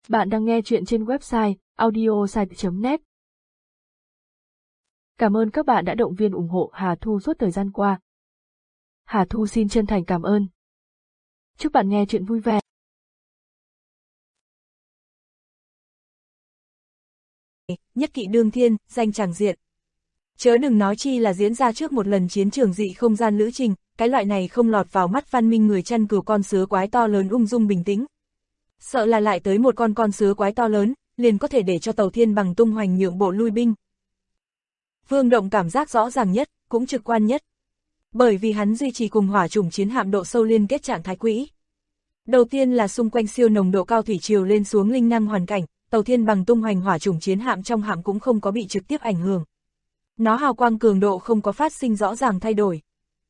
Bạn đang nghe chuyện trên website audiosite.net. Cảm ơn các bạn đã động viên ủng hộ Hà Thu suốt thời gian qua. Hà Thu xin chân thành cảm ơn. Chúc bạn nghe chuyện vui vẻ. Nhất kỵ đương thiên, danh tràng diện. Chớ đừng nói chi là diễn ra trước một lần chiến trường dị không gian lữ trình, cái loại này không lọt vào mắt văn minh người chăn cừu con sứa quái to lớn ung dung bình tĩnh. Sợ là lại tới một con sứa quái to lớn, liền có thể để cho Tàu Thiên Bằng tung hoành nhượng bộ lui binh. Vương Động cảm giác rõ ràng nhất, cũng trực quan nhất. Bởi vì hắn duy trì cùng hỏa chủng chiến hạm độ sâu liên kết trạng thái quỹ. Đầu tiên là xung quanh siêu nồng độ cao thủy triều lên xuống linh năng hoàn cảnh, Tàu Thiên Bằng tung hoành hỏa chủng chiến hạm trong hạm cũng không có bị trực tiếp ảnh hưởng. Nó hào quang cường độ không có phát sinh rõ ràng thay đổi.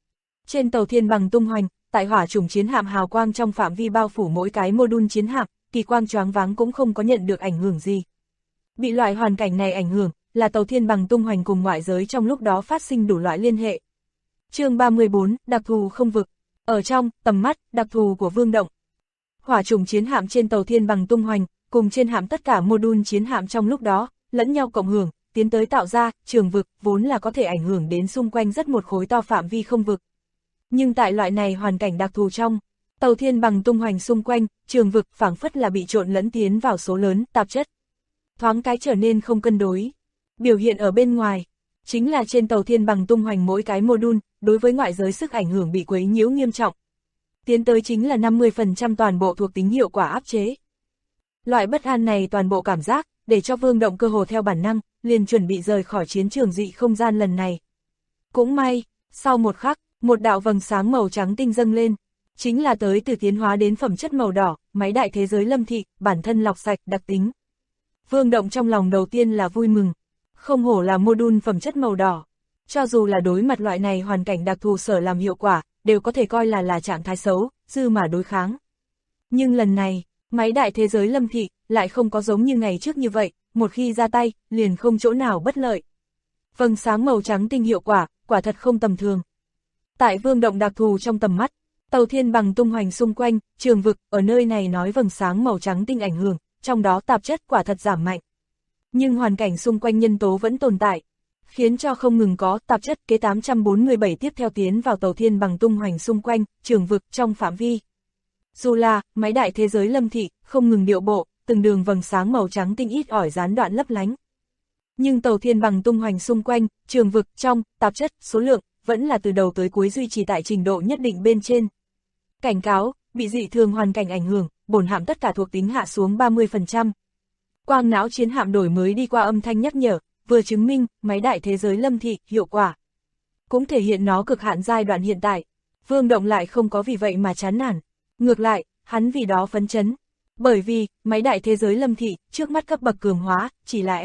Trên Tàu Thiên Bằng tung hoành, tại hỏa chủng chiến hạm hào quang trong phạm vi bao phủ mỗi cái module chiến hạm, kỳ quang choáng váng cũng không có nhận được ảnh hưởng gì. Bị loại hoàn cảnh này ảnh hưởng, là Tàu Thiên Bằng tung hoành cùng ngoại giới trong lúc đó phát sinh đủ loại liên hệ. Chương 34, đặc thù không vực. Ở trong tầm mắt đặc thù của Vương Động, hỏa chủng chiến hạm trên Tàu Thiên Bằng tung hoành, cùng trên hạm tất cả module chiến hạm trong lúc đó, lẫn nhau cộng hưởng, tiến tới tạo ra trường vực, vốn là có thể ảnh hưởng đến xung quanh rất một khối to phạm vi không vực. Nhưng tại loại này hoàn cảnh đặc thù trong, Tàu Thiên Bằng tung hoành xung quanh, trường vực phảng phất là bị trộn lẫn tiến vào số lớn tạp chất. Thoáng cái trở nên không cân đối. Biểu hiện ở bên ngoài, chính là trên Tàu Thiên Bằng tung hoành mỗi cái module, đối với ngoại giới sức ảnh hưởng bị quấy nhiễu nghiêm trọng. Tiến tới chính là 50% toàn bộ thuộc tính hiệu quả áp chế. Loại bất an này toàn bộ cảm giác, để cho Vương Động cơ hồ theo bản năng, liền chuẩn bị rời khỏi chiến trường dị không gian lần này. Cũng may, sau một khắc, một đạo vầng sáng màu trắng tinh dâng lên, chính là tới từ tiến hóa đến phẩm chất màu đỏ, máy đại thế giới lâm thị, bản thân lọc sạch, đặc tính. Vương Động trong lòng đầu tiên là vui mừng, không hổ là module phẩm chất màu đỏ. Cho dù là đối mặt loại này hoàn cảnh đặc thù sở làm hiệu quả, đều có thể coi là trạng thái xấu, dư mà đối kháng. Nhưng lần này, máy đại thế giới lâm thị, lại không có giống như ngày trước như vậy, một khi ra tay, liền không chỗ nào bất lợi. Vầng sáng màu trắng tinh hiệu quả, quả thật không tầm thường. Tại Vương Động đặc thù trong tầm mắt, Tàu Thiên Bằng tung hoành xung quanh, trường vực, ở nơi này nói vầng sáng màu trắng tinh ảnh hưởng, trong đó tạp chất quả thật giảm mạnh. Nhưng hoàn cảnh xung quanh nhân tố vẫn tồn tại, khiến cho không ngừng có tạp chất kế 847 tiếp theo tiến vào Tàu Thiên Bằng tung hoành xung quanh, trường vực trong phạm vi. Dù là, máy đại thế giới lâm thị, không ngừng điệu bộ, từng đường vầng sáng màu trắng tinh ít ỏi gián đoạn lấp lánh. Nhưng Tàu Thiên Bằng tung hoành xung quanh, trường vực trong, tạp chất, số lượng, vẫn là từ đầu tới cuối duy trì tại trình độ nhất định bên trên. Cảnh cáo, bị dị thường hoàn cảnh ảnh hưởng, bổn hạm tất cả thuộc tính hạ xuống 30%. Quang não chiến hạm đổi mới đi qua âm thanh nhắc nhở, vừa chứng minh, máy đại thế giới lâm thị, hiệu quả. Cũng thể hiện nó cực hạn giai đoạn hiện tại. Vương Động lại không có vì vậy mà chán nản. Ngược lại, hắn vì đó phấn chấn. Bởi vì, máy đại thế giới lâm thị, trước mắt cấp bậc cường hóa, chỉ là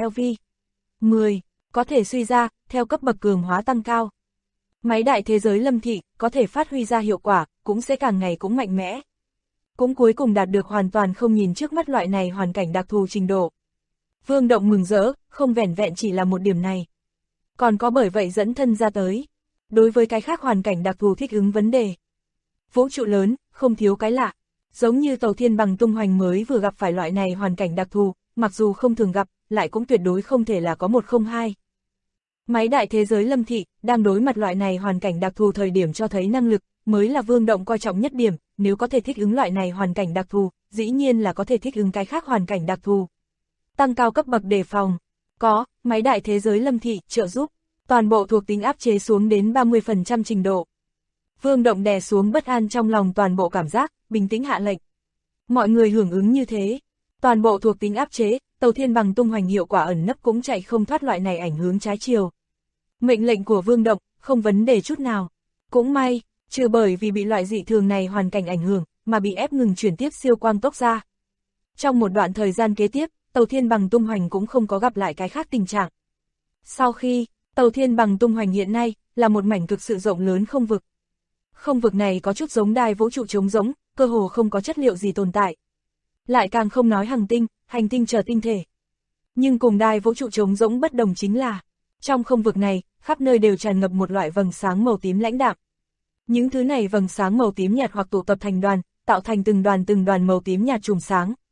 LV10, có thể suy ra, theo cấp bậc cường hóa tăng cao. Máy đại thế giới lâm thị, có thể phát huy ra hiệu quả, cũng sẽ càng ngày cũng mạnh mẽ. Cũng cuối cùng đạt được hoàn toàn không nhìn trước mắt loại này hoàn cảnh đặc thù trình độ. Vương Động mừng rỡ, không vẻn vẹn chỉ là một điểm này. Còn có bởi vậy dẫn thân ra tới. Đối với cái khác hoàn cảnh đặc thù thích ứng vấn đề. Vũ trụ lớn, không thiếu cái lạ. Giống như Tàu Thiên Bằng tung hoành mới vừa gặp phải loại này hoàn cảnh đặc thù, mặc dù không thường gặp, lại cũng tuyệt đối không thể là có một không hai. Máy đại thế giới lâm thị, đang đối mặt loại này hoàn cảnh đặc thù thời điểm cho thấy năng lực, mới là Vương Động coi trọng nhất điểm, nếu có thể thích ứng loại này hoàn cảnh đặc thù, dĩ nhiên là có thể thích ứng cái khác hoàn cảnh đặc thù. Tăng cao cấp bậc đề phòng, có, máy đại thế giới lâm thị, trợ giúp, toàn bộ thuộc tính áp chế xuống đến 30% trình độ. Vương Động đè xuống bất an trong lòng toàn bộ cảm giác, bình tĩnh hạ lệnh. Mọi người hưởng ứng như thế, toàn bộ thuộc tính áp chế, Tàu Thiên Bằng tung hoành hiệu quả ẩn nấp cũng chạy không thoát loại này ảnh hướng trái chiều. Mệnh lệnh của Vương Động, không vấn đề chút nào. Cũng may, trừ bởi vì bị loại dị thường này hoàn cảnh ảnh hưởng, mà bị ép ngừng chuyển tiếp siêu quang tốc ra. Trong một đoạn thời gian kế tiếp, Tàu Thiên Bằng tung hoành cũng không có gặp lại cái khác tình trạng. Sau khi, Tàu Thiên Bằng tung hoành hiện nay, là một mảnh cực sự rộng lớn không vực. Không vực này có chút giống đài vũ trụ trống rỗng, cơ hồ không có chất liệu gì tồn tại. Lại càng không nói hành tinh chờ tinh thể. Nhưng cùng đài vũ trụ trống rỗng bất đồng chính là, trong không vực này, khắp nơi đều tràn ngập một loại vầng sáng màu tím lãnh đạm. Những thứ này vầng sáng màu tím nhạt hoặc tụ tập thành đoàn, tạo thành từng đoàn màu tím nhạt chùm sáng,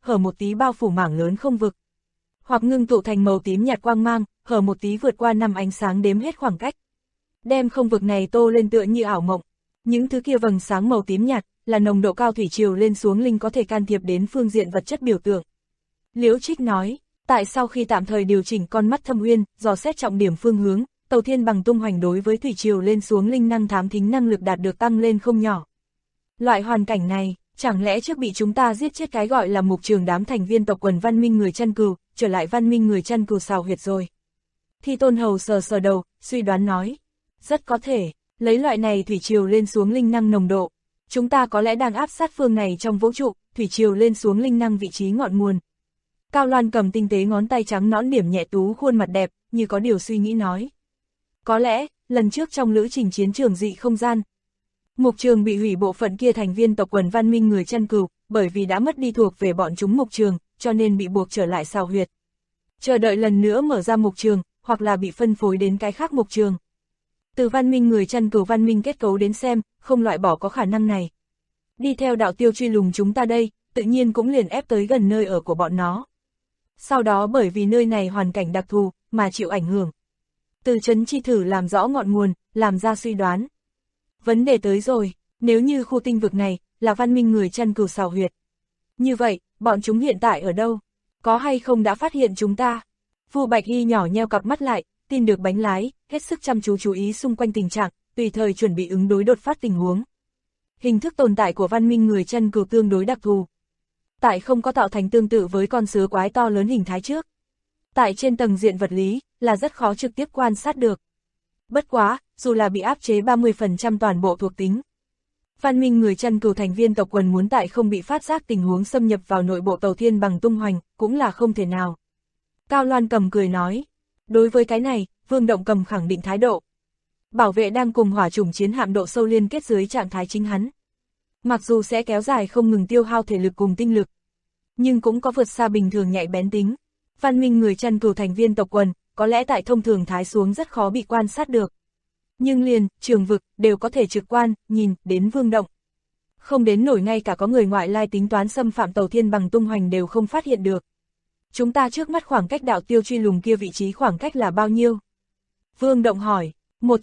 hở một tí bao phủ mảng lớn không vực. Hoặc ngưng tụ thành màu tím nhạt quang mang, hở một tí vượt qua năm ánh sáng đếm hết khoảng cách. Đem không vực này tô lên tựa như ảo mộng. Những thứ kia vầng sáng màu tím nhạt, là nồng độ cao thủy triều lên xuống linh có thể can thiệp đến phương diện vật chất biểu tượng. Liễu Trích nói, tại sau khi tạm thời điều chỉnh con mắt thâm uyên, dò xét trọng điểm phương hướng, Tàu Thiên Bằng tung hoành đối với thủy triều lên xuống linh năng thám thính năng lực đạt được tăng lên không nhỏ. Loại hoàn cảnh này, chẳng lẽ trước bị chúng ta giết chết cái gọi là mục trường đám thành viên tộc quần văn minh người chăn cừu, trở lại văn minh người chăn cừu xào huyệt rồi. Thi Tôn Hầu sờ sờ đầu, suy đoán nói, rất có thể, lấy loại này thủy triều lên xuống linh năng nồng độ, chúng ta có lẽ đang áp sát phương này trong vũ trụ, thủy triều lên xuống linh năng vị trí ngọn nguồn. Cao Loan cầm tinh tế ngón tay trắng nõn điểm nhẹ tú khuôn mặt đẹp, như có điều suy nghĩ nói. Có lẽ, lần trước trong lữ trình chiến trường dị không gian, mục trường bị hủy bộ phận kia thành viên tộc quần văn minh người chăn cừu, bởi vì đã mất đi thuộc về bọn chúng mục trường, cho nên bị buộc trở lại xào huyệt. Chờ đợi lần nữa mở ra mục trường, hoặc là bị phân phối đến cái khác mục trường. Từ văn minh người chăn cừu văn minh kết cấu đến xem, không loại bỏ có khả năng này. Đi theo đạo tiêu truy lùng chúng ta đây, tự nhiên cũng liền ép tới gần nơi ở của bọn nó. Sau đó bởi vì nơi này hoàn cảnh đặc thù, mà chịu ảnh hưởng. Từ Trấn Chi thử làm rõ ngọn nguồn, làm ra suy đoán. Vấn đề tới rồi, nếu như khu tinh vực này, là văn minh người chăn cừu xào huyệt. Như vậy, bọn chúng hiện tại ở đâu? Có hay không đã phát hiện chúng ta? Vu Bạch Hy nhỏ nheo cặp mắt lại, tin được bánh lái, hết sức chăm chú ý xung quanh tình trạng, tùy thời chuẩn bị ứng đối đột phát tình huống. Hình thức tồn tại của văn minh người chăn cừu tương đối đặc thù. Tại không có tạo thành tương tự với con sứa quái to lớn hình thái trước. Tại trên tầng diện vật lý, là rất khó trực tiếp quan sát được. Bất quá, dù là bị áp chế 30% toàn bộ thuộc tính. Văn minh người chăn cừu thành viên tộc quần muốn tại không bị phát giác tình huống xâm nhập vào nội bộ Tàu Thiên Bằng tung hoành, cũng là không thể nào. Cao Loan cầm cười nói, đối với cái này, Vương Động cầm khẳng định thái độ. Bảo vệ đang cùng hỏa chủng chiến hạm độ sâu liên kết dưới trạng thái chính hắn. Mặc dù sẽ kéo dài không ngừng tiêu hao thể lực cùng tinh lực, nhưng cũng có vượt xa bình thường nhạy bén tính. Văn minh người chăn cừu thành viên tộc quần, có lẽ tại thông thường thái xuống rất khó bị quan sát được. Nhưng liền, trường vực, đều có thể trực quan, nhìn, đến Vương Động. Không đến nổi ngay cả có người ngoại lai tính toán xâm phạm Tàu Thiên Bằng tung hoành đều không phát hiện được. Chúng ta trước mắt khoảng cách đạo tiêu truy lùng kia vị trí khoảng cách là bao nhiêu? Vương Động hỏi,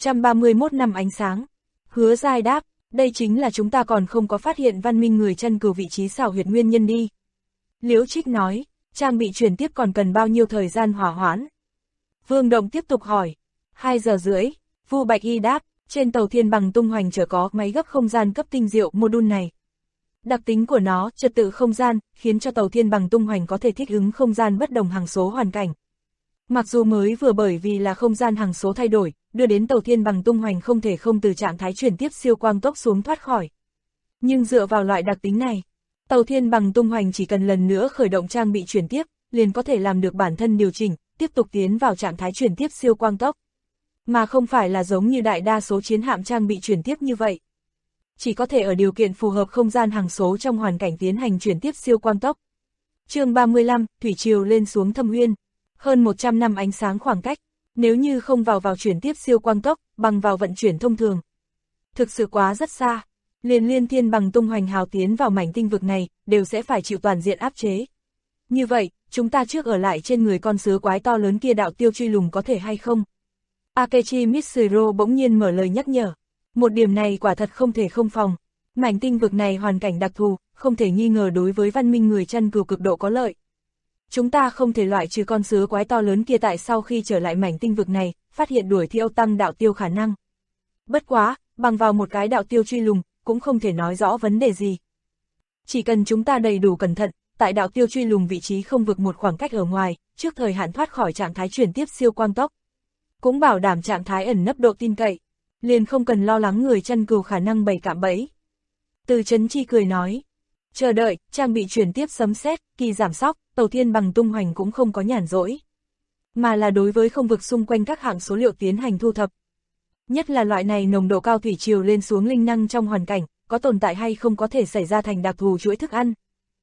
131 năm ánh sáng. Hứa Giai đáp, đây chính là chúng ta còn không có phát hiện văn minh người chăn cừu vị trí xảo huyệt nguyên nhân đi. Liễu Trích nói, trang bị chuyển tiếp còn cần bao nhiêu thời gian hỏa hoãn? Vương Động tiếp tục hỏi, 2 giờ rưỡi. Vu Bạch Hy đáp, trên Tàu Thiên Bằng tung hoành chở có máy gấp không gian cấp tinh diệu module này. Đặc tính của nó, trật tự không gian, khiến cho Tàu Thiên Bằng tung hoành có thể thích ứng không gian bất đồng hằng số hoàn cảnh. Mặc dù mới vừa bởi vì là không gian hằng số thay đổi, đưa đến Tàu Thiên Bằng tung hoành không thể không từ trạng thái chuyển tiếp siêu quang tốc xuống thoát khỏi. Nhưng dựa vào loại đặc tính này, Tàu Thiên Bằng tung hoành chỉ cần lần nữa khởi động trang bị chuyển tiếp, liền có thể làm được bản thân điều chỉnh, tiếp tục tiến vào trạng thái chuyển tiếp siêu quang tốc. Mà không phải là giống như đại đa số chiến hạm trang bị chuyển tiếp như vậy. Chỉ có thể ở điều kiện phù hợp không gian hằng số trong hoàn cảnh tiến hành chuyển tiếp siêu quang tốc. Chương 35, thủy triều lên xuống thâm uyên. Hơn 100 năm ánh sáng khoảng cách, nếu như không vào chuyển tiếp siêu quang tốc, bằng vào vận chuyển thông thường. Thực sự quá rất xa, Liên Thiên Bằng tung hoành hào tiến vào mảnh tinh vực này, đều sẽ phải chịu toàn diện áp chế. Như vậy, chúng ta trước ở lại trên người con sứa quái to lớn kia đạo tiêu truy lùng có thể hay không? Akechi Mitsuro bỗng nhiên mở lời nhắc nhở. Một điểm này quả thật không thể không phòng. Mảnh tinh vực này hoàn cảnh đặc thù, không thể nghi ngờ đối với văn minh người chăn cừu cực độ có lợi. Chúng ta không thể loại trừ con sứa quái to lớn kia tại sau khi trở lại mảnh tinh vực này, phát hiện đuổi theo tăng đạo tiêu khả năng. Bất quá, bằng vào một cái đạo tiêu truy lùng, cũng không thể nói rõ vấn đề gì. Chỉ cần chúng ta đầy đủ cẩn thận, tại đạo tiêu truy lùng vị trí không vượt một khoảng cách ở ngoài, trước thời hạn thoát khỏi trạng thái chuyển tiếp siêu quang tốc. Cũng bảo đảm trạng thái ẩn nấp độ tin cậy, liền không cần lo lắng người chăn cừu khả năng bày cạm bẫy. Từ Trấn Chi cười nói, chờ đợi, trang bị chuyển tiếp sấm sét, kỳ giảm sóc, Tàu Thiên Bằng tung hoành cũng không có nhàn rỗi. Mà là đối với không vực xung quanh các hạng số liệu tiến hành thu thập. Nhất là loại này nồng độ cao thủy triều lên xuống linh năng trong hoàn cảnh, có tồn tại hay không có thể xảy ra thành đặc thù chuỗi thức ăn.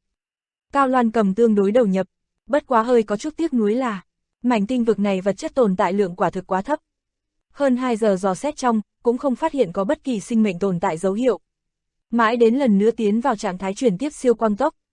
Cao Loan cầm tương đối đầu nhập, bất quá hơi có chút tiếc nuối là, mảnh tinh vực này vật chất tồn tại lượng quả thực quá thấp. Hơn 2 giờ dò xét trong, cũng không phát hiện có bất kỳ sinh mệnh tồn tại dấu hiệu. Mãi đến lần nữa tiến vào trạng thái chuyển tiếp siêu quang tốc,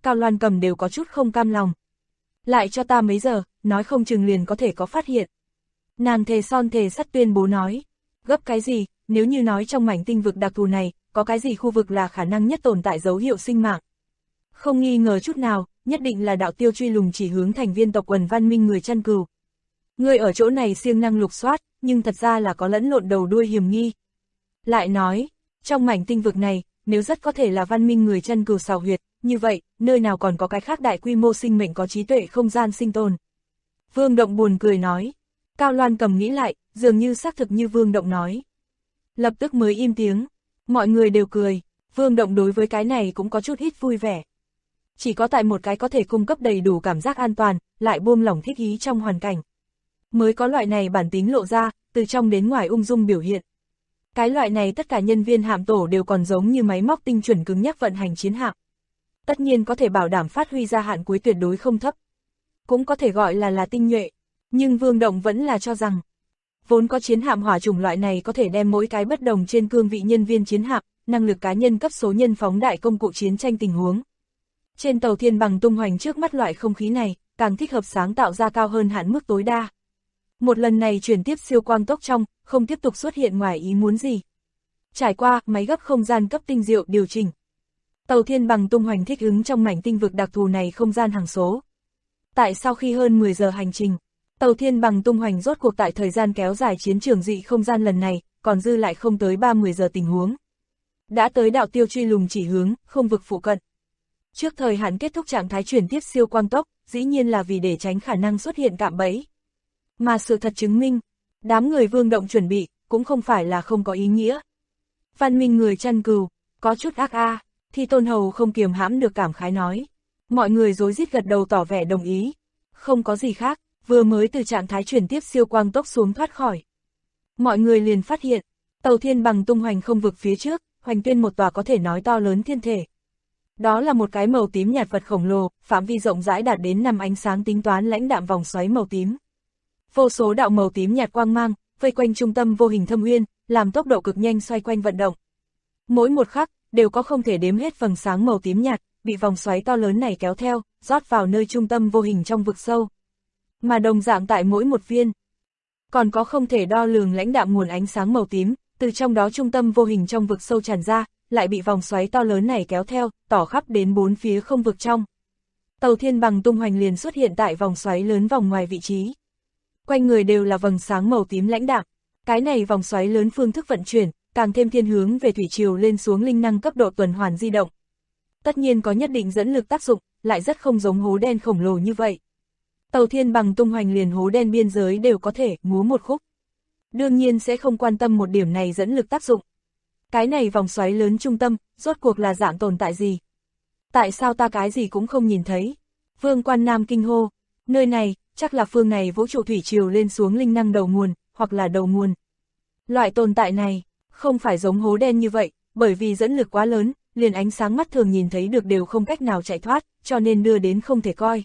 Cao Loan Cầm đều có chút không cam lòng. Lại cho ta mấy giờ, nói không chừng liền có thể có phát hiện. Nàng thề son thề sắt tuyên bố nói. Gấp cái gì, nếu như nói trong mảnh tinh vực đặc thù này, có cái gì khu vực là khả năng nhất tồn tại dấu hiệu sinh mạng. Không nghi ngờ chút nào, nhất định là đạo tiêu truy lùng chỉ hướng thành viên tộc quần văn minh người chăn cừu. Người ở chỗ này siêng năng lục soát, nhưng thật ra là có lẫn lộn đầu đuôi hiểm nghi. Lại nói, trong mảnh tinh vực này, nếu rất có thể là văn minh người chăn cừu xào huyệt, như vậy, nơi nào còn có cái khác đại quy mô sinh mệnh có trí tuệ không gian sinh tồn. Vương Động buồn cười nói. Cao Loan Cầm nghĩ lại, dường như xác thực như Vương Động nói. Lập tức mới im tiếng. Mọi người đều cười. Vương Động đối với cái này cũng có chút ít vui vẻ. Chỉ có tại một cái có thể cung cấp đầy đủ cảm giác an toàn, lại buông lỏng thích ý trong hoàn cảnh. Mới có loại này bản tính lộ ra, từ trong đến ngoài ung dung biểu hiện. Cái loại này tất cả nhân viên hạm tổ đều còn giống như máy móc tinh chuẩn cứng nhắc vận hành chiến hạm. Tất nhiên có thể bảo đảm phát huy ra hạn cuối tuyệt đối không thấp. Cũng có thể gọi là tinh nhuệ. Nhưng Vương Động vẫn là cho rằng, vốn có chiến hạm hỏa chủng loại này có thể đem mỗi cái bất đồng trên cương vị nhân viên chiến hạm, năng lực cá nhân cấp số nhân phóng đại công cụ chiến tranh tình huống. Trên tàu thiên bằng tung hoành trước mắt loại không khí này, càng thích hợp sáng tạo ra cao hơn hạn mức tối đa. Một lần này chuyển tiếp siêu quang tốc trong, không tiếp tục xuất hiện ngoài ý muốn gì. Trải qua, máy gấp không gian cấp tinh diệu điều chỉnh. Tàu thiên bằng tung hoành thích ứng trong mảnh tinh vực đặc thù này không gian hàng số. Tại sau khi hơn 10 giờ hành trình, tàu thiên bằng tung hoành rốt cuộc tại thời gian kéo dài chiến trường dị không gian lần này, còn dư lại không tới 30 giờ tình huống. Đã tới đạo tiêu truy lùng chỉ hướng, không vực phụ cận. Trước thời hạn kết thúc trạng thái chuyển tiếp siêu quang tốc, dĩ nhiên là vì để tránh khả năng xuất hiện cạm bẫy. Mà sự thật chứng minh, đám người Vương Động chuẩn bị, cũng không phải là không có ý nghĩa. Văn minh người chăn cừu, có chút ác thì Tôn Hầu không kiềm hãm được cảm khái nói. Mọi người rối rít gật đầu tỏ vẻ đồng ý. Không có gì khác, vừa mới từ trạng thái chuyển tiếp siêu quang tốc xuống thoát khỏi. Mọi người liền phát hiện, tàu thiên bằng tung hoành không vực phía trước, hoành tuyên một tòa có thể nói to lớn thiên thể. Đó là một cái màu tím nhạt vật khổng lồ, phạm vi rộng rãi đạt đến 5 ánh sáng tính toán lãnh đạm vòng xoáy màu tím. Vô số đạo màu tím nhạt quang mang, vây quanh trung tâm vô hình thâm uyên, làm tốc độ cực nhanh xoay quanh vận động. Mỗi một khắc, đều có không thể đếm hết vầng sáng màu tím nhạt, bị vòng xoáy to lớn này kéo theo, rót vào nơi trung tâm vô hình trong vực sâu. Mà đồng dạng tại mỗi một viên, còn có không thể đo lường lãnh đạm nguồn ánh sáng màu tím, từ trong đó trung tâm vô hình trong vực sâu tràn ra, lại bị vòng xoáy to lớn này kéo theo, tỏ khắp đến bốn phía không vực trong. Tàu thiên bằng tung hoành liền xuất hiện tại vòng xoáy lớn vòng ngoài vị trí. Quanh người đều là vầng sáng màu tím lãnh đạm. Cái này vòng xoáy lớn phương thức vận chuyển, càng thêm thiên hướng về thủy triều lên xuống linh năng cấp độ tuần hoàn di động. Tất nhiên có nhất định dẫn lực tác dụng, lại rất không giống hố đen khổng lồ như vậy. Tàu thiên bằng tung hoành liền hố đen biên giới đều có thể múa một khúc. Đương nhiên sẽ không quan tâm một điểm này dẫn lực tác dụng. Cái này vòng xoáy lớn trung tâm, rốt cuộc là dạng tồn tại gì? Tại sao ta cái gì cũng không nhìn thấy? Vương Quan Nam kinh hô, nơi này, chắc là phương này vũ trụ thủy triều lên xuống linh năng đầu nguồn, hoặc là đầu nguồn. Loại tồn tại này, không phải giống hố đen như vậy, bởi vì dẫn lực quá lớn, liền ánh sáng mắt thường nhìn thấy được đều không cách nào chạy thoát, cho nên đưa đến không thể coi.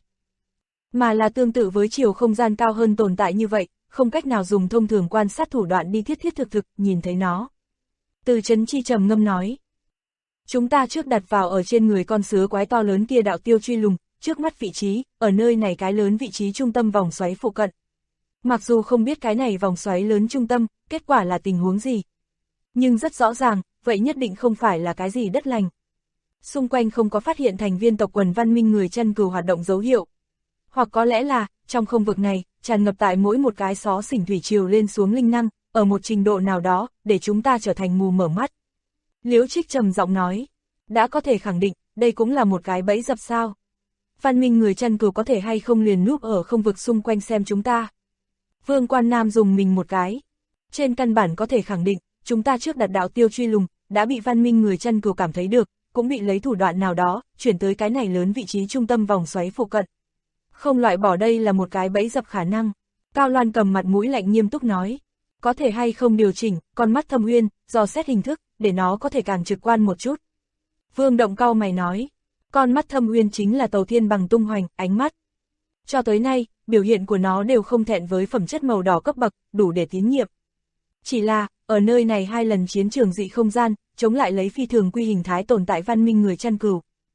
Mà là tương tự với chiều không gian cao hơn tồn tại như vậy, không cách nào dùng thông thường quan sát thủ đoạn đi thiết thực nhìn thấy nó. Từ Chấn Chi trầm ngâm nói. Chúng ta trước đặt vào ở trên người con sứa quái to lớn kia đạo tiêu truy lùng, trước mắt vị trí, ở nơi này cái lớn vị trí trung tâm vòng xoáy phụ cận. Mặc dù không biết cái này vòng xoáy lớn trung tâm, kết quả là tình huống gì. Nhưng rất rõ ràng, vậy nhất định không phải là cái gì đất lành. Xung quanh không có phát hiện thành viên tộc quần văn minh người chăn cừu hoạt động dấu hiệu. Hoặc có lẽ là, trong không vực này, tràn ngập tại mỗi một cái xó xỉnh thủy triều lên xuống linh năng, ở một trình độ nào đó, để chúng ta trở thành mù mở mắt. Liễu Trích trầm giọng nói, đã có thể khẳng định, đây cũng là một cái bẫy dập sao. Văn minh người chăn cừu có thể hay không liền núp ở không vực xung quanh xem chúng ta. Vương Quan Nam dùng mình một cái. Trên căn bản có thể khẳng định, chúng ta trước đặt đạo tiêu truy lùng, đã bị văn minh người chăn cừu cảm thấy được, cũng bị lấy thủ đoạn nào đó, chuyển tới cái này lớn vị trí trung tâm vòng xoáy phụ cận. Không loại bỏ đây là một cái bẫy dập khả năng. Cao Loan cầm mặt mũi lạnh nghiêm túc nói. Có thể hay không điều chỉnh, con mắt thâm uyên, dò xét hình thức, để nó có thể càng trực quan một chút. Vương Động cau mày nói. Con mắt thâm uyên chính là tàu thiên bằng tung hoành, ánh mắt. Cho tới nay, biểu hiện của nó đều không thẹn với phẩm chất màu đỏ cấp bậc, đủ để tín nhiệm. Chỉ là, ở nơi này 2 lần chiến trường dị không gian, chống lại lấy phi thường quy hình thái tồn tại văn minh người chăn cừu.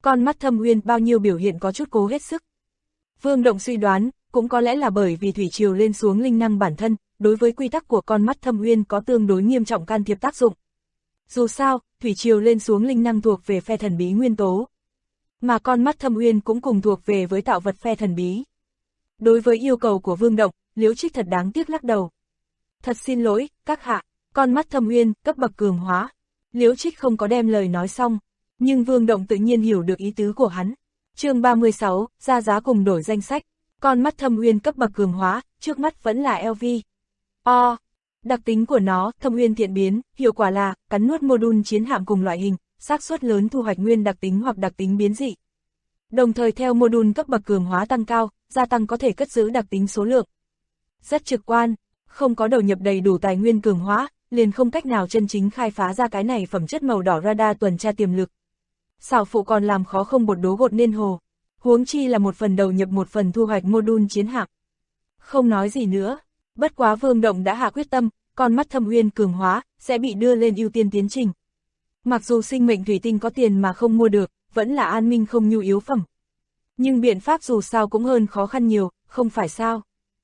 Con mắt Thâm Uyên bao nhiêu biểu hiện có chút cố hết sức. Vương Động suy đoán, cũng có lẽ là bởi vì thủy triều lên xuống linh năng bản thân, đối với quy tắc của con mắt Thâm Uyên có tương đối nghiêm trọng can thiệp tác dụng. Dù sao, thủy triều lên xuống linh năng thuộc về phe thần bí nguyên tố. Mà con mắt Thâm Uyên cũng cùng thuộc về với tạo vật phe thần bí. Đối với yêu cầu của Vương Động, Liễu Trích thật đáng tiếc lắc đầu. Thật xin lỗi, các hạ, con mắt Thâm Uyên, cấp bậc cường hóa. Liễu Trích không có đem lời nói xong, nhưng Vương Động tự nhiên hiểu được ý tứ của hắn. Chương 36, ra giá cùng đổi danh sách. Con mắt Thâm Uyên cấp bậc cường hóa, trước mắt vẫn là LV. Đặc tính của nó, Thâm Uyên thiện biến, hiệu quả là cắn nuốt module chiến hạm cùng loại hình, xác suất lớn thu hoạch nguyên đặc tính hoặc đặc tính biến dị. Đồng thời theo module cấp bậc cường hóa tăng cao, gia tăng có thể cất giữ đặc tính số lượng. Rất trực quan, không có đầu nhập đầy đủ tài nguyên cường hóa, liền không cách nào chân chính khai phá ra cái này phẩm chất màu đỏ radar tuần tra tiềm lực. Xảo phụ còn làm khó không bột đố gột nên hồ, huống chi là một phần đầu nhập một phần thu hoạch module chiến hạm. Không nói gì nữa, bất quá Vương Động đã hạ quyết tâm, con mắt Thâm Uyên cường hóa, sẽ bị đưa lên ưu tiên tiến trình. Mặc dù sinh mệnh thủy tinh có tiền mà không mua được, vẫn là an minh không nhu yếu phẩm. Nhưng biện pháp dù sao cũng hơn khó khăn nhiều, không phải sao.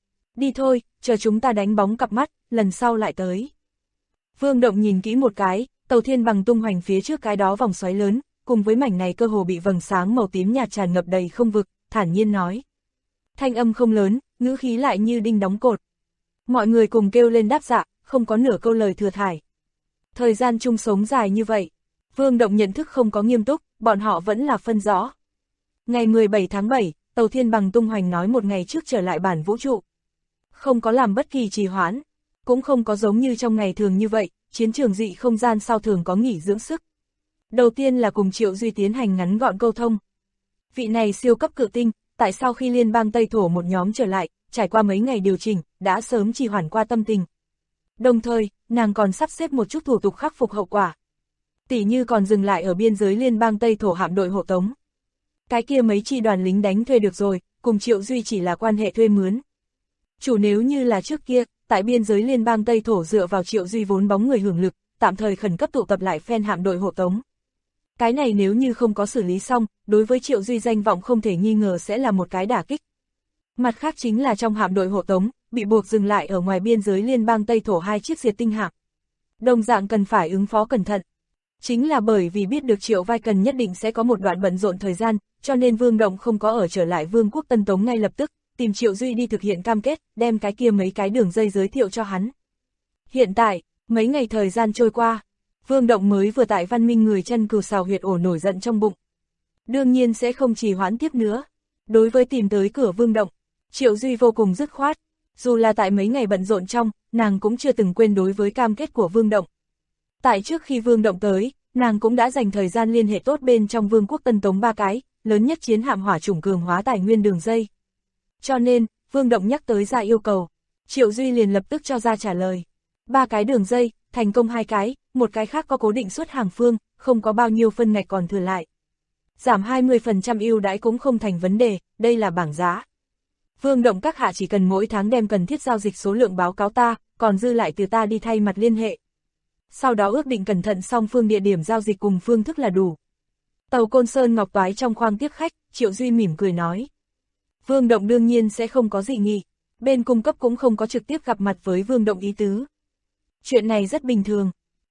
Đi thôi, chờ chúng ta đánh bóng cặp mắt, lần sau lại tới. Vương Động nhìn kỹ một cái, tàu thiên bằng tung hoành phía trước cái đó vòng xoáy lớn, cùng với mảnh này cơ hồ bị vầng sáng màu tím nhạt tràn ngập đầy không vực, thản nhiên nói. Thanh âm không lớn, ngữ khí lại như đinh đóng cột. Mọi người cùng kêu lên đáp dạ, không có nửa câu lời thừa thải. Thời gian chung sống dài như vậy, Vương Động nhận thức không có nghiêm túc, bọn họ vẫn là phân rõ. Ngày 17 tháng 7, tàu thiên bằng tung hoành nói một ngày trước trở lại bản vũ trụ. Không có làm bất kỳ trì hoãn, cũng không có giống như trong ngày thường như vậy, chiến trường dị không gian sau thường có nghỉ dưỡng sức. Đầu tiên là cùng Triệu Duy tiến hành ngắn gọn câu thông. Vị này siêu cấp cự tinh, tại sao khi liên bang Tây Thổ một nhóm trở lại, trải qua mấy ngày điều chỉnh, đã sớm trì hoãn qua tâm tình. Đồng thời, nàng còn sắp xếp một chút thủ tục khắc phục hậu quả. Tỉ như còn dừng lại ở biên giới liên bang Tây Thổ hạm đội hộ tống. Cái kia mấy chi đoàn lính đánh thuê được rồi, cùng Triệu Duy chỉ là quan hệ thuê mướn. Chủ nếu như là trước kia, tại biên giới liên bang Tây Thổ dựa vào Triệu Duy vốn bóng người hưởng lực, tạm thời khẩn cấp tụ tập lại phen hạm đội hộ tống. Cái này nếu như không có xử lý xong, đối với Triệu Duy danh vọng không thể nghi ngờ sẽ là một cái đả kích. Mặt khác chính là trong hạm đội hộ tống, bị buộc dừng lại ở ngoài biên giới liên bang Tây Thổ 2 chiếc diệt tinh hạm. Đồng dạng cần phải ứng phó cẩn thận. Chính là bởi vì biết được Triệu Vai Cần nhất định sẽ có một đoạn bận rộn thời gian, cho nên Vương Động không có ở trở lại Vương quốc Tân Tống ngay lập tức, tìm Triệu Duy đi thực hiện cam kết, đem cái kia mấy cái đường dây giới thiệu cho hắn. Hiện tại, mấy ngày thời gian trôi qua, Vương Động mới vừa tại văn minh người chân cừu xào huyệt ổ nổi giận trong bụng. Đương nhiên sẽ không trì hoãn tiếp nữa. Đối với tìm tới cửa Vương Động, Triệu Duy vô cùng dứt khoát. Dù là tại mấy ngày bận rộn trong, nàng cũng chưa từng quên đối với cam kết của Vương Động. Tại trước khi Vương Động tới, nàng cũng đã dành thời gian liên hệ tốt bên trong Vương quốc Tân Tống 3 cái, lớn nhất chiến hạm hỏa chủng cường hóa tài nguyên đường dây. Cho nên, Vương Động nhắc tới ra yêu cầu, Triệu Duy liền lập tức cho ra trả lời. 3 cái đường dây, thành công 2 cái, một cái khác có cố định suất hàng phương, không có bao nhiêu phân ngạch còn thừa lại. Giảm 20% ưu đãi cũng không thành vấn đề, đây là bảng giá. Vương Động các hạ chỉ cần mỗi tháng đem cần thiết giao dịch số lượng báo cáo ta, còn dư lại từ ta đi thay mặt liên hệ. Sau đó ước định cẩn thận song phương địa điểm giao dịch cùng phương thức là đủ. Tàu Côn Sơn Ngọc Toái trong khoang tiếp khách, Triệu Duy mỉm cười nói. Vương Động đương nhiên sẽ không có dị nghị, bên cung cấp cũng không có trực tiếp gặp mặt với Vương Động ý tứ. Chuyện này rất bình thường.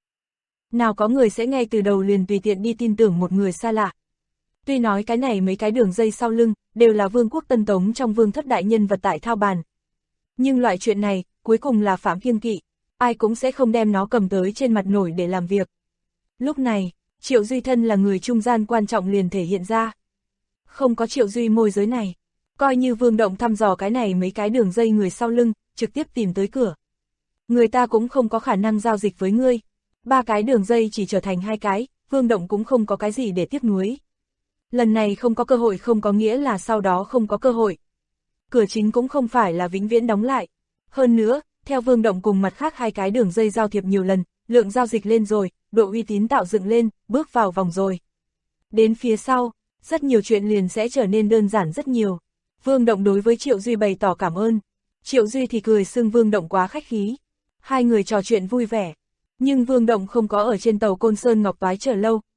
Nào có người sẽ ngay từ đầu liền tùy tiện đi tin tưởng một người xa lạ. Tuy nói cái này mấy cái đường dây sau lưng, đều là Vương quốc Tân Tống trong Vương thất đại nhân vật tại thao bàn. Nhưng loại chuyện này, cuối cùng là phạm kiêng kỵ, ai cũng sẽ không đem nó cầm tới trên mặt nổi để làm việc. Lúc này, Triệu Duy thân là người trung gian quan trọng liền thể hiện ra. Không có Triệu Duy môi giới này, coi như Vương Động thăm dò cái này mấy cái đường dây người sau lưng, trực tiếp tìm tới cửa. Người ta cũng không có khả năng giao dịch với ngươi. 3 cái đường dây chỉ trở thành 2 cái, Vương Động cũng không có cái gì để tiếc nuối. Lần này không có cơ hội không có nghĩa là sau đó không có cơ hội. Cửa chính cũng không phải là vĩnh viễn đóng lại. Hơn nữa, theo Vương Động cùng mặt khác 2 cái đường dây giao thiệp nhiều lần, lượng giao dịch lên rồi, độ uy tín tạo dựng lên, bước vào vòng rồi. Đến phía sau, rất nhiều chuyện liền sẽ trở nên đơn giản rất nhiều. Vương Động đối với Triệu Duy bày tỏ cảm ơn. Triệu Duy thì cười xưng Vương Động quá khách khí. Hai người trò chuyện vui vẻ. Nhưng Vương Động không có ở trên tàu Côn Sơn Ngọc Toái chờ lâu,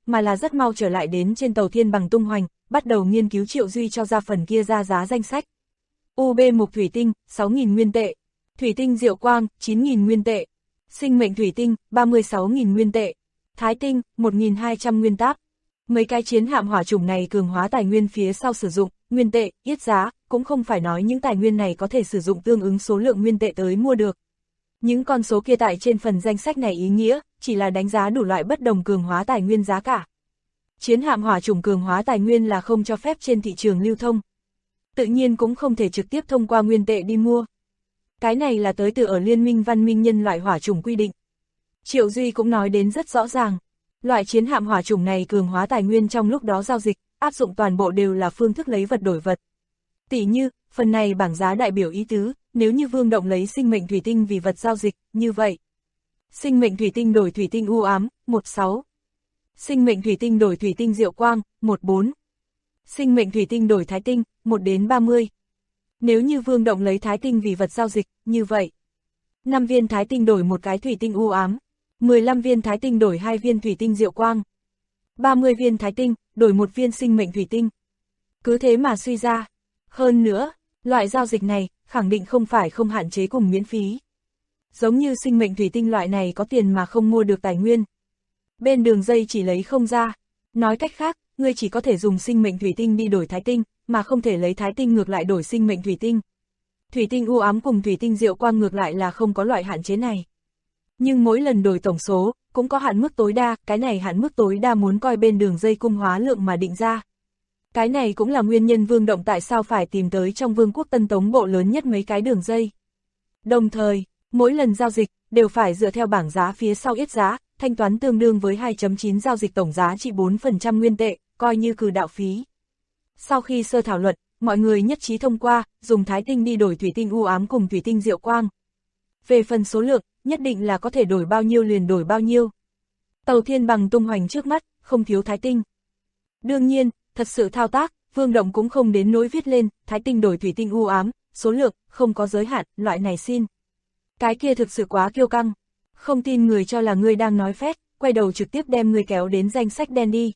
mà là rất mau trở lại đến trên tàu Thiên Bằng tung hoành, bắt đầu nghiên cứu Triệu Duy cho ra phần kia ra giá danh sách. UB mục thủy tinh, 6.000 nguyên tệ. Thủy tinh diệu quang, 9.000 nguyên tệ. Sinh mệnh thủy tinh, 36.000 nguyên tệ. Thái tinh, 1.200 nguyên táp. Mấy cái chiến hạm hỏa chủng này cường hóa tài nguyên phía sau sử dụng, nguyên tệ, yết giá, cũng không phải nói những tài nguyên này có thể sử dụng tương ứng số lượng nguyên tệ tới mua được. Những con số kia tại trên phần danh sách này ý nghĩa, chỉ là đánh giá đủ loại bất đồng cường hóa tài nguyên giá cả. Chiến hạm hỏa chủng cường hóa tài nguyên là không cho phép trên thị trường lưu thông. Tự nhiên cũng không thể trực tiếp thông qua nguyên tệ đi mua. Cái này là tới từ ở Liên minh văn minh nhân loại hỏa chủng quy định. Triệu Duy cũng nói đến rất rõ ràng. Loại chiến hạm hỏa chủng này cường hóa tài nguyên trong lúc đó giao dịch, áp dụng toàn bộ đều là phương thức lấy vật đổi vật. Tỷ như, phần này bảng giá đại biểu ý tứ, nếu như Vương Động lấy sinh mệnh thủy tinh vì vật giao dịch, như vậy. Sinh mệnh thủy tinh đổi thủy tinh u ám, 16. Sinh mệnh thủy tinh đổi thủy tinh diệu quang, 14. Sinh mệnh thủy tinh đổi thái tinh, 1 đến 30. Nếu như Vương Động lấy thái tinh vì vật giao dịch, như vậy. 5 viên thái tinh đổi một cái thủy tinh u ám. 15 viên thái tinh đổi 2 viên thủy tinh diệu quang. 30 viên thái tinh, đổi 1 viên sinh mệnh thủy tinh. Cứ thế mà suy ra. Hơn nữa, loại giao dịch này, khẳng định không phải không hạn chế cùng miễn phí. Giống như sinh mệnh thủy tinh loại này có tiền mà không mua được tài nguyên. Bên đường dây chỉ lấy không ra. Nói cách khác, ngươi chỉ có thể dùng sinh mệnh thủy tinh đi đổi thái tinh, mà không thể lấy thái tinh ngược lại đổi sinh mệnh thủy tinh. Thủy tinh u ám cùng thủy tinh diệu quang ngược lại là không có loại hạn chế này. Nhưng mỗi lần đổi tổng số, cũng có hạn mức tối đa, cái này hạn mức tối đa muốn coi bên đường dây cung hóa lượng mà định ra. Cái này cũng là nguyên nhân Vương Động tại sao phải tìm tới trong Vương quốc Tân Tống bộ lớn nhất mấy cái đường dây. Đồng thời, mỗi lần giao dịch, đều phải dựa theo bảng giá phía sau yết giá, thanh toán tương đương với 2.9 giao dịch tổng giá trị 4% nguyên tệ, coi như cừ đạo phí. Sau khi sơ thảo luận, mọi người nhất trí thông qua, dùng thái tinh đi đổi thủy tinh u ám cùng thủy tinh diệu quang. Về phần số lượng, nhất định là có thể đổi bao nhiêu liền đổi bao nhiêu. Tàu Thiên Bằng tung hoành trước mắt, không thiếu thái tinh. Đương nhiên, thật sự thao tác, Vương Động cũng không đến nỗi viết lên, thái tinh đổi thủy tinh u ám, số lượng, không có giới hạn, loại này xin. Cái kia thực sự quá kiêu căng. Không tin người cho là ngươi đang nói phét, quay đầu trực tiếp đem ngươi kéo đến danh sách đen đi.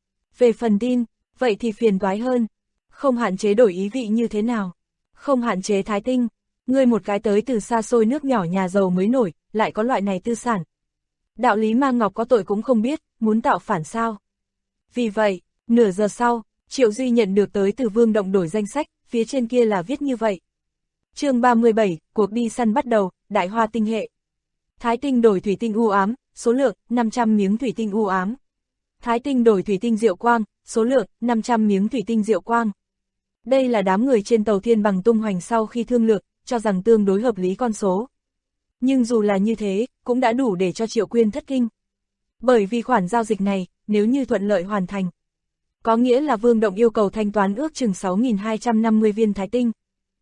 Về phần tin, vậy thì phiền toái hơn. Không hạn chế đổi ý vị như thế nào? Không hạn chế thái tinh. Ngươi một cái tới từ xa xôi nước nhỏ nhà giàu mới nổi, lại có loại này tư sản. Đạo lý Mang Ngọc có tội cũng không biết, muốn tạo phản sao. Vì vậy, nửa giờ sau, Triệu Duy nhận được tới từ Vương Động đổi danh sách, phía trên kia là viết như vậy. Chương 37, cuộc đi săn bắt đầu, Đại Hoa tinh hệ. Thái tinh đổi thủy tinh u ám, số lượng 500 miếng thủy tinh u ám. Thái tinh đổi thủy tinh diệu quang, số lượng 500 miếng thủy tinh diệu quang. Đây là đám người trên tàu Thiên Bằng tung hoành sau khi thương lượng, cho rằng tương đối hợp lý con số. Nhưng dù là như thế, cũng đã đủ để cho Triệu Quyên thất kinh. Bởi vì khoản giao dịch này, nếu như thuận lợi hoàn thành, có nghĩa là Vương Động yêu cầu thanh toán ước chừng 6.250 viên thái tinh.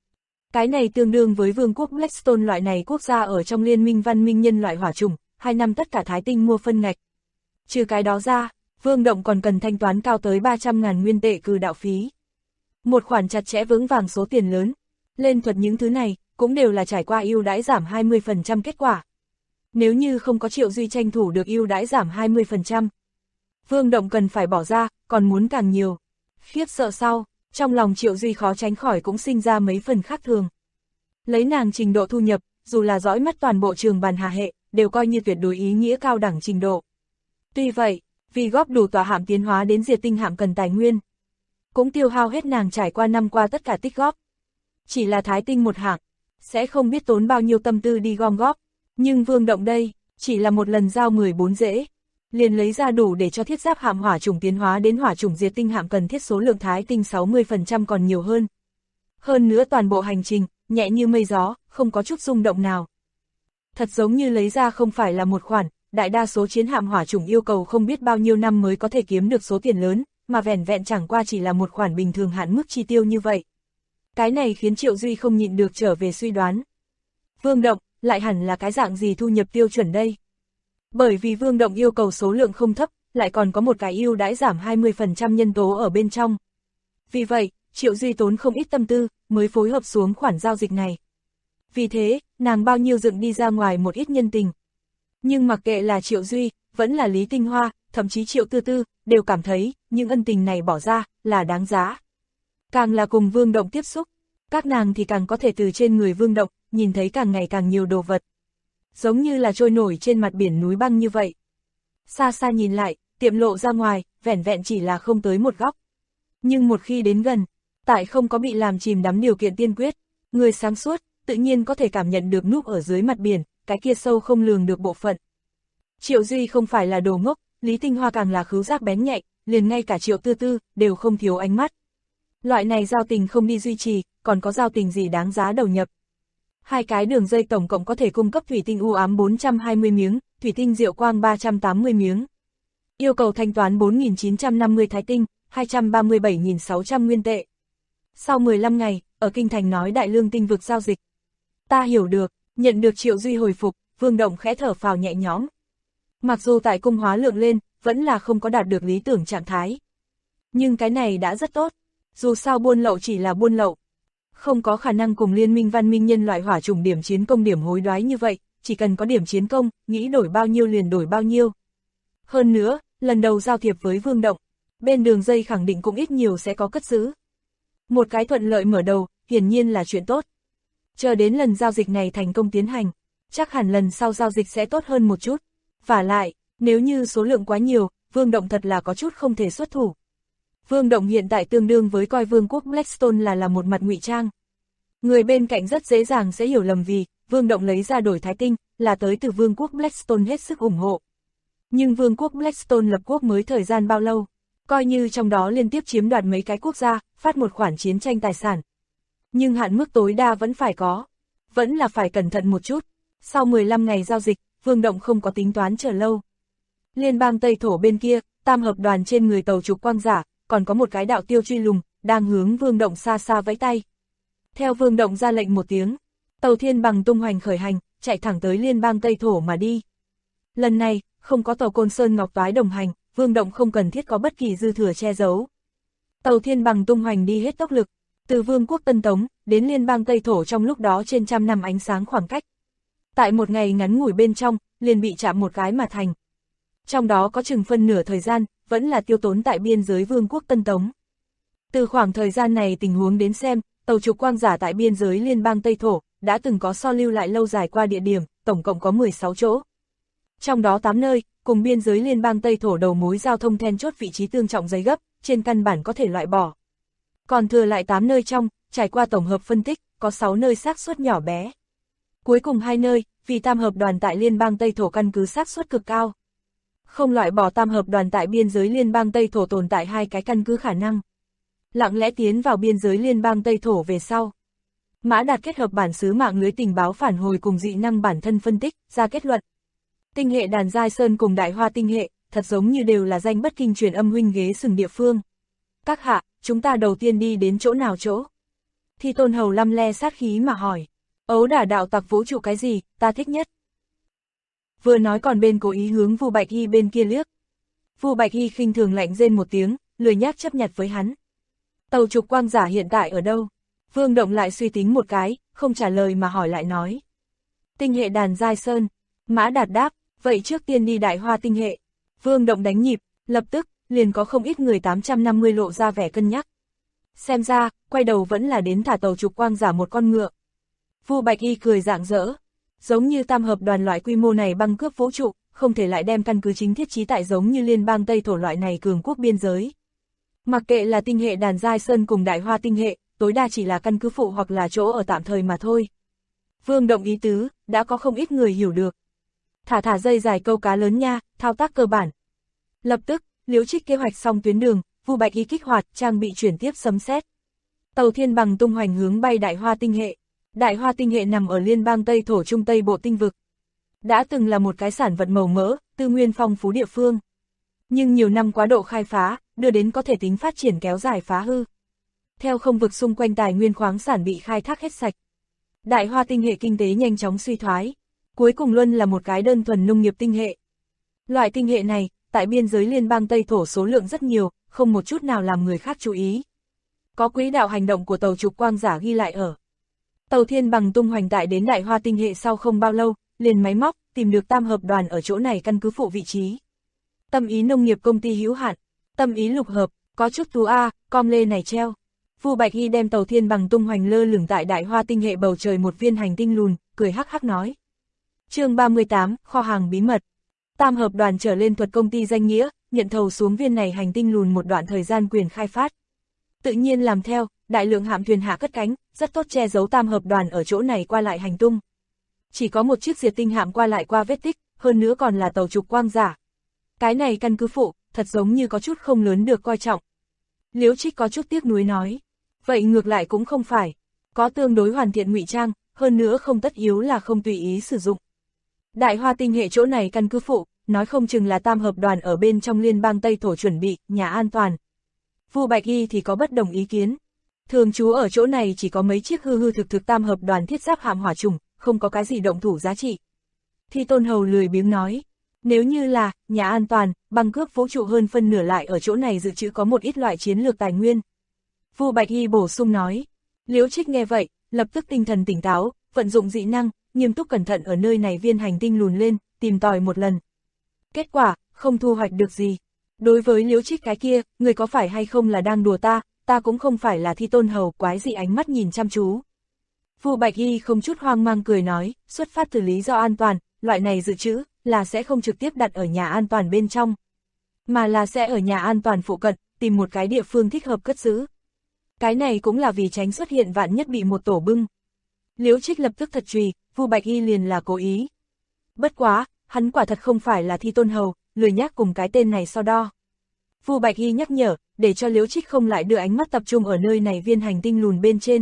Cái này tương đương với Vương quốc Blackstone loại này quốc gia ở trong Liên minh văn minh nhân loại hỏa chủng, 2 năm tất cả thái tinh mua phân ngạch. Trừ cái đó ra, Vương Động còn cần thanh toán cao tới 300.000 nguyên tệ cừ đạo phí. Một khoản chặt chẽ vững vàng số tiền lớn. Lên thuật những thứ này, cũng đều là trải qua ưu đãi giảm 20% kết quả. Nếu như không có Triệu Duy tranh thủ được ưu đãi giảm 20%, Vương Động cần phải bỏ ra, còn muốn càng nhiều. Khiếp sợ sau, trong lòng Triệu Duy khó tránh khỏi cũng sinh ra mấy phần khác thường. Lấy nàng trình độ thu nhập, dù là dõi mắt toàn bộ trường bàn hà hệ, đều coi như tuyệt đối ý nghĩa cao đẳng trình độ. Tuy vậy, vì góp đủ tòa hạm tiến hóa đến diệt tinh hạm cần tài nguyên, cũng tiêu hao hết nàng trải qua năm qua tất cả tích góp. Chỉ là thái tinh một hạng, sẽ không biết tốn bao nhiêu tâm tư đi gom góp. Nhưng Vương Động đây, chỉ là một lần giao 14 rễ, liền lấy ra đủ để cho thiết giáp hạm hỏa chủng tiến hóa đến hỏa chủng diệt tinh hạm cần thiết số lượng thái tinh 60% còn nhiều hơn. Hơn nữa toàn bộ hành trình, nhẹ như mây gió, không có chút rung động nào. Thật giống như lấy ra không phải là một khoản, đại đa số chiến hạm hỏa chủng yêu cầu không biết bao nhiêu năm mới có thể kiếm được số tiền lớn, mà vẻn vẹn chẳng qua chỉ là một khoản bình thường hạn mức chi tiêu như vậy. Cái này khiến Triệu Duy không nhịn được trở về suy đoán. Vương Động, lại hẳn là cái dạng gì thu nhập tiêu chuẩn đây? Bởi vì Vương Động yêu cầu số lượng không thấp, lại còn có một cái ưu đãi giảm 20% nhân tố ở bên trong. Vì vậy, Triệu Duy tốn không ít tâm tư, mới phối hợp xuống khoản giao dịch này. Vì thế, nàng bao nhiêu dựng đi ra ngoài một ít nhân tình. Nhưng mặc kệ là Triệu Duy, vẫn là Lý Tinh Hoa, thậm thậm chí Triệu Tư Tư, đều cảm thấy, những ân tình này bỏ ra, là đáng giá. Càng là cùng Vương Động tiếp xúc, các nàng thì càng có thể từ trên người Vương Động, nhìn thấy càng ngày càng nhiều đồ vật. Giống như là trôi nổi trên mặt biển núi băng như vậy. Xa xa nhìn lại, tiệm lộ ra ngoài, vẻn vẹn chỉ là không tới một góc. Nhưng một khi đến gần, tại không có bị làm chìm đắm điều kiện tiên quyết, người sáng suốt, tự nhiên có thể cảm nhận được núp ở dưới mặt biển, cái kia sâu không lường được bộ phận. Triệu Duy không phải là đồ ngốc, Lý Tinh Hoa càng là khứu giác bén nhạy, liền ngay cả Triệu Tư Tư, đều không thiếu ánh mắt. Loại này giao tình không đi duy trì, còn có giao tình gì đáng giá đầu nhập. Hai cái đường dây tổng cộng có thể cung cấp thủy tinh u ám 420 miếng, thủy tinh diệu quang 380 miếng. Yêu cầu thanh toán 4.950 thái tinh, 237.600 nguyên tệ. Sau 15 ngày, ở Kinh Thành nói Đại Lương tinh vực giao dịch. Ta hiểu được, nhận được Triệu Duy hồi phục, Vương Động khẽ thở phào nhẹ nhõm. Mặc dù tại cung hóa lượng lên, vẫn là không có đạt được lý tưởng trạng thái. Nhưng cái này đã rất tốt, dù sao buôn lậu chỉ là buôn lậu. Không có khả năng cùng liên minh văn minh nhân loại hỏa chủng điểm chiến công điểm hối đoái như vậy, chỉ cần có điểm chiến công, nghĩ đổi bao nhiêu liền đổi bao nhiêu. Hơn nữa, lần đầu giao thiệp với Vương Động, bên đường dây khẳng định cũng ít nhiều sẽ có cất giữ. Một cái thuận lợi mở đầu, hiển nhiên là chuyện tốt. Chờ đến lần giao dịch này thành công tiến hành, chắc hẳn lần sau giao dịch sẽ tốt hơn một chút. Vả lại, nếu như số lượng quá nhiều, Vương Động thật là có chút không thể xuất thủ. Vương Động hiện tại tương đương với coi Vương quốc Blackstone là một mặt ngụy trang. Người bên cạnh rất dễ dàng sẽ hiểu lầm vì, Vương Động lấy ra đổi thái tinh, là tới từ Vương quốc Blackstone hết sức ủng hộ. Nhưng Vương quốc Blackstone lập quốc mới thời gian bao lâu, coi như trong đó liên tiếp chiếm đoạt mấy cái quốc gia, phát một khoản chiến tranh tài sản. Nhưng hạn mức tối đa vẫn phải có, vẫn là phải cẩn thận một chút. Sau 15 ngày giao dịch, Vương Động không có tính toán chờ lâu. Liên bang Tây Thổ bên kia, tam hợp đoàn trên người tàu trục quang giả, còn có một cái đạo tiêu truy lùng, đang hướng Vương Động xa xa vẫy tay. Theo Vương Động ra lệnh một tiếng, tàu thiên bằng tung hoành khởi hành, chạy thẳng tới liên bang Tây Thổ mà đi. Lần này, không có tàu Côn Sơn Ngọc Toái đồng hành, Vương Động không cần thiết có bất kỳ dư thừa che giấu. Tàu thiên bằng tung hoành đi hết tốc lực, từ Vương quốc Tân Tống đến liên bang Tây Thổ trong lúc đó trên trăm năm ánh sáng khoảng cách. Tại một ngày ngắn ngủi bên trong, liền bị chạm một cái mà thành. Trong đó có chừng phân nửa thời gian, vẫn là tiêu tốn tại biên giới Vương quốc Tân Tống. Từ khoảng thời gian này tình huống đến xem, tàu trục quang giả tại biên giới liên bang Tây Thổ, đã từng có so lưu lại lâu dài qua địa điểm, tổng cộng có 16 chỗ. Trong đó 8 nơi, cùng biên giới liên bang Tây Thổ đầu mối giao thông then chốt vị trí tương trọng giấy gấp, trên căn bản có thể loại bỏ. Còn thừa lại 8 nơi trong, trải qua tổng hợp phân tích, có 6 nơi xác suất nhỏ bé. Cuối cùng 2 nơi, vì tam hợp đoàn tại liên bang Tây Thổ căn cứ xác suất cực cao. Không loại bỏ tam hợp đoàn tại biên giới liên bang Tây Thổ tồn tại 2 cái căn cứ khả năng. Lặng lẽ tiến vào biên giới liên bang Tây Thổ về sau. Mã Đạt kết hợp bản xứ mạng lưới tình báo phản hồi cùng dị năng bản thân phân tích, ra kết luận. Tinh hệ đàn giai sơn cùng đại hoa tinh hệ, thật giống như đều là danh bất kinh truyền âm huynh ghế sừng địa phương. Các hạ, chúng ta đầu tiên đi đến chỗ nào chỗ? Thi Tôn Hầu lăm le sát khí mà hỏi. Ấu đả đạo tặc vũ trụ cái gì, ta thích nhất. Vừa nói còn bên cố ý hướng Vu Bạch Hy bên kia liếc. Vu Bạch Hy khinh thường lạnh rên một tiếng, lười nhác chấp nhặt với hắn. Tàu trục quang giả hiện tại ở đâu? Vương Động lại suy tính một cái, không trả lời mà hỏi lại nói. Tinh hệ đàn giai sơn. Mã Đạt đáp, vậy trước tiên đi đại hoa tinh hệ. Vương Động đánh nhịp, lập tức, liền có không ít người 850 lộ ra vẻ cân nhắc. Xem ra, quay đầu vẫn là đến thả tàu trục quang giả một con ngựa. Vu Bạch Y cười rạng rỡ. Giống như tam hợp đoàn loại quy mô này băng cướp vũ trụ, không thể lại đem căn cứ chính thiết trí tại giống như liên bang Tây Thổ loại này cường quốc biên giới. Mặc kệ là tinh hệ đàn giai sơn cùng đại hoa tinh hệ, tối đa chỉ là căn cứ phụ hoặc là chỗ ở tạm thời mà thôi. Vương Động ý tứ, đã có không ít người hiểu được. Thả dây dài câu cá lớn nha, thao tác cơ bản. Lập tức, liễu trích kế hoạch xong tuyến đường, Vu Bạch Y kích hoạt, trang bị chuyển tiếp sấm sét. Tàu thiên bằng tung hoành hướng bay đại hoa tinh hệ. Đại hoa tinh hệ nằm ở liên bang Tây Thổ Trung Tây Bộ tinh vực. Đã từng là một cái sản vật màu mỡ, tư nguyên phong phú địa phương. Nhưng nhiều năm quá độ khai phá, đưa đến có thể tính phát triển kéo dài phá hư. Theo không vực xung quanh tài nguyên khoáng sản bị khai thác hết sạch. Đại hoa tinh hệ kinh tế nhanh chóng suy thoái. Cuối cùng luôn là một cái đơn thuần nông nghiệp tinh hệ. Loại tinh hệ này, tại biên giới liên bang Tây Thổ số lượng rất nhiều, không một chút nào làm người khác chú ý. Có quỹ đạo hành động của tàu trục quang giả ghi lại ở. Tàu thiên bằng tung hoành tại đến đại hoa tinh hệ sau không bao lâu, liền máy móc, tìm được tam hợp đoàn ở chỗ này căn cứ phụ vị trí. Tâm Ý Nông nghiệp công ty hữu hạn, Tâm Ý lục hợp, có chút tú a, com lê này treo. Vu Bạch Hy đem tàu thiên bằng tung hoành lơ lửng tại đại hoa tinh hệ bầu trời một viên hành tinh lùn, cười hắc hắc nói. Chương 38, kho hàng bí mật. Tam hợp đoàn trở lên thuật công ty danh nghĩa, nhận thầu xuống viên này hành tinh lùn một đoạn thời gian quyền khai phát. Tự nhiên làm theo, đại lượng hạm thuyền hạ cất cánh, rất tốt che giấu tam hợp đoàn ở chỗ này qua lại hành tung. Chỉ có một chiếc diệt tinh hạm qua lại qua vết tích, hơn nữa còn là tàu trục quang giả. Cái này căn cứ phụ, thật giống như có chút không lớn được coi trọng. Liễu Trích có chút tiếc nuối nói. Vậy ngược lại cũng không phải. Có tương đối hoàn thiện ngụy trang, hơn nữa không tất yếu là không tùy ý sử dụng. Đại hoa tinh hệ chỗ này căn cứ phụ, nói không chừng là tam hợp đoàn ở bên trong liên bang Tây Thổ chuẩn bị, nhà an toàn. Vu Bạch Hy thì có bất đồng ý kiến. Thường trú ở chỗ này chỉ có mấy chiếc hư hư thực thực tam hợp đoàn thiết giáp hạm hỏa trùng, không có cái gì động thủ giá trị. Thi Tôn Hầu lười biếng nói. Nếu như là, nhà an toàn, băng cướp vũ trụ hơn phân nửa lại ở chỗ này dự trữ có một ít loại chiến lược tài nguyên. Vu Bạch Hy bổ sung nói. Liễu Trích nghe vậy, lập tức tinh thần tỉnh táo, vận dụng dị năng, nghiêm túc cẩn thận ở nơi này viên hành tinh lùn lên, tìm tòi một lần. Kết quả, không thu hoạch được gì. Đối với Liễu Trích cái kia, người có phải hay không là đang đùa ta cũng không phải là Thi Tôn Hầu, quái dị ánh mắt nhìn chăm chú. Vu Bạch Hy không chút hoang mang cười nói, xuất phát từ lý do an toàn, loại này dự trữ, là sẽ không trực tiếp đặt ở nhà an toàn bên trong, mà là sẽ ở nhà an toàn phụ cận, tìm một cái địa phương thích hợp cất giữ. Cái này cũng là vì tránh xuất hiện vạn nhất bị một tổ bưng. Liễu Trích lập tức thật trùy, Vu Bạch Hy liền là cố ý. Bất quá, hắn quả thật không phải là Thi Tôn Hầu, lười nhác cùng cái tên này so đo. Vu Bạch Hy nhắc nhở, để cho Liễu Trích không lại đưa ánh mắt tập trung ở nơi này viên hành tinh lùn bên trên,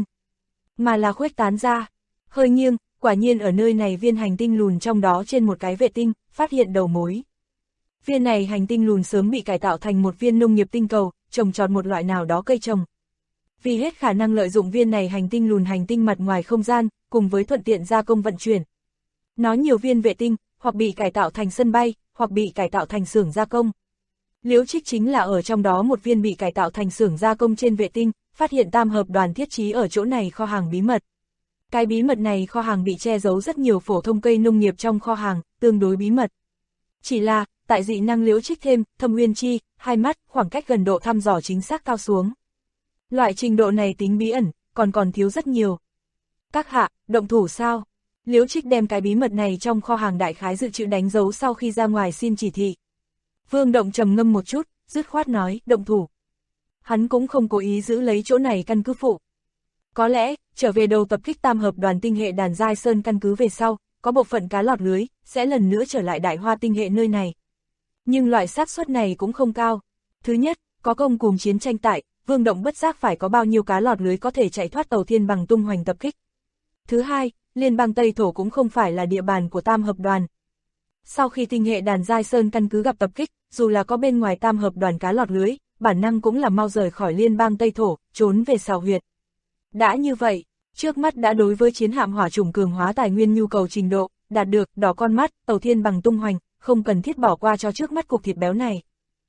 mà là khuếch tán ra. Hơi nghiêng, quả nhiên ở nơi này viên hành tinh lùn trong đó trên một cái vệ tinh, phát hiện đầu mối. Viên này hành tinh lùn sớm bị cải tạo thành một viên nông nghiệp tinh cầu, trồng trọt một loại nào đó cây trồng. Vì hết khả năng lợi dụng viên này hành tinh lùn hành tinh mặt ngoài không gian, cùng với thuận tiện gia công vận chuyển. Nó nhiều viên vệ tinh, hoặc bị cải tạo thành sân bay, hoặc bị cải tạo thành xưởng gia công. Liễu Trích chính là ở trong đó một viên bị cải tạo thành xưởng gia công trên vệ tinh, phát hiện tam hợp đoàn thiết trí ở chỗ này kho hàng bí mật. Cái bí mật này kho hàng bị che giấu rất nhiều phổ thông cây nông nghiệp trong kho hàng, tương đối bí mật. Chỉ là, tại dị năng Liễu Trích thêm, thâm uyên chi, hai mắt, khoảng cách gần độ thăm dò chính xác cao xuống. Loại trình độ này tính bí ẩn, còn thiếu rất nhiều. Các hạ, động thủ sao? Liễu Trích đem cái bí mật này trong kho hàng đại khái dự trữ đánh dấu sau khi ra ngoài xin chỉ thị. Vương Động trầm ngâm một chút, dứt khoát nói, động thủ. Hắn cũng không cố ý giữ lấy chỗ này căn cứ phụ. Có lẽ, trở về đầu tập kích tam hợp đoàn tinh hệ đàn giai sơn căn cứ về sau, có bộ phận cá lọt lưới, sẽ lần nữa trở lại đại hoa tinh hệ nơi này. Nhưng loại xác suất này cũng không cao. Thứ nhất, có công cùng chiến tranh tại, Vương Động bất giác phải có bao nhiêu cá lọt lưới có thể chạy thoát tàu thiên bằng tung hoành tập kích. Thứ hai, liên bang Tây Thổ cũng không phải là địa bàn của tam hợp đoàn. Sau khi tinh hệ đàn giai sơn căn cứ gặp tập kích, dù là có bên ngoài tam hợp đoàn cá lọt lưới, bản năng cũng là mau rời khỏi liên bang Tây Thổ, trốn về xào huyệt. Đã như vậy, trước mắt đã đối với chiến hạm hỏa chủng cường hóa tài nguyên nhu cầu trình độ, đạt được, đỏ con mắt, tàu thiên bằng tung hoành, không cần thiết bỏ qua cho trước mắt cục thịt béo này.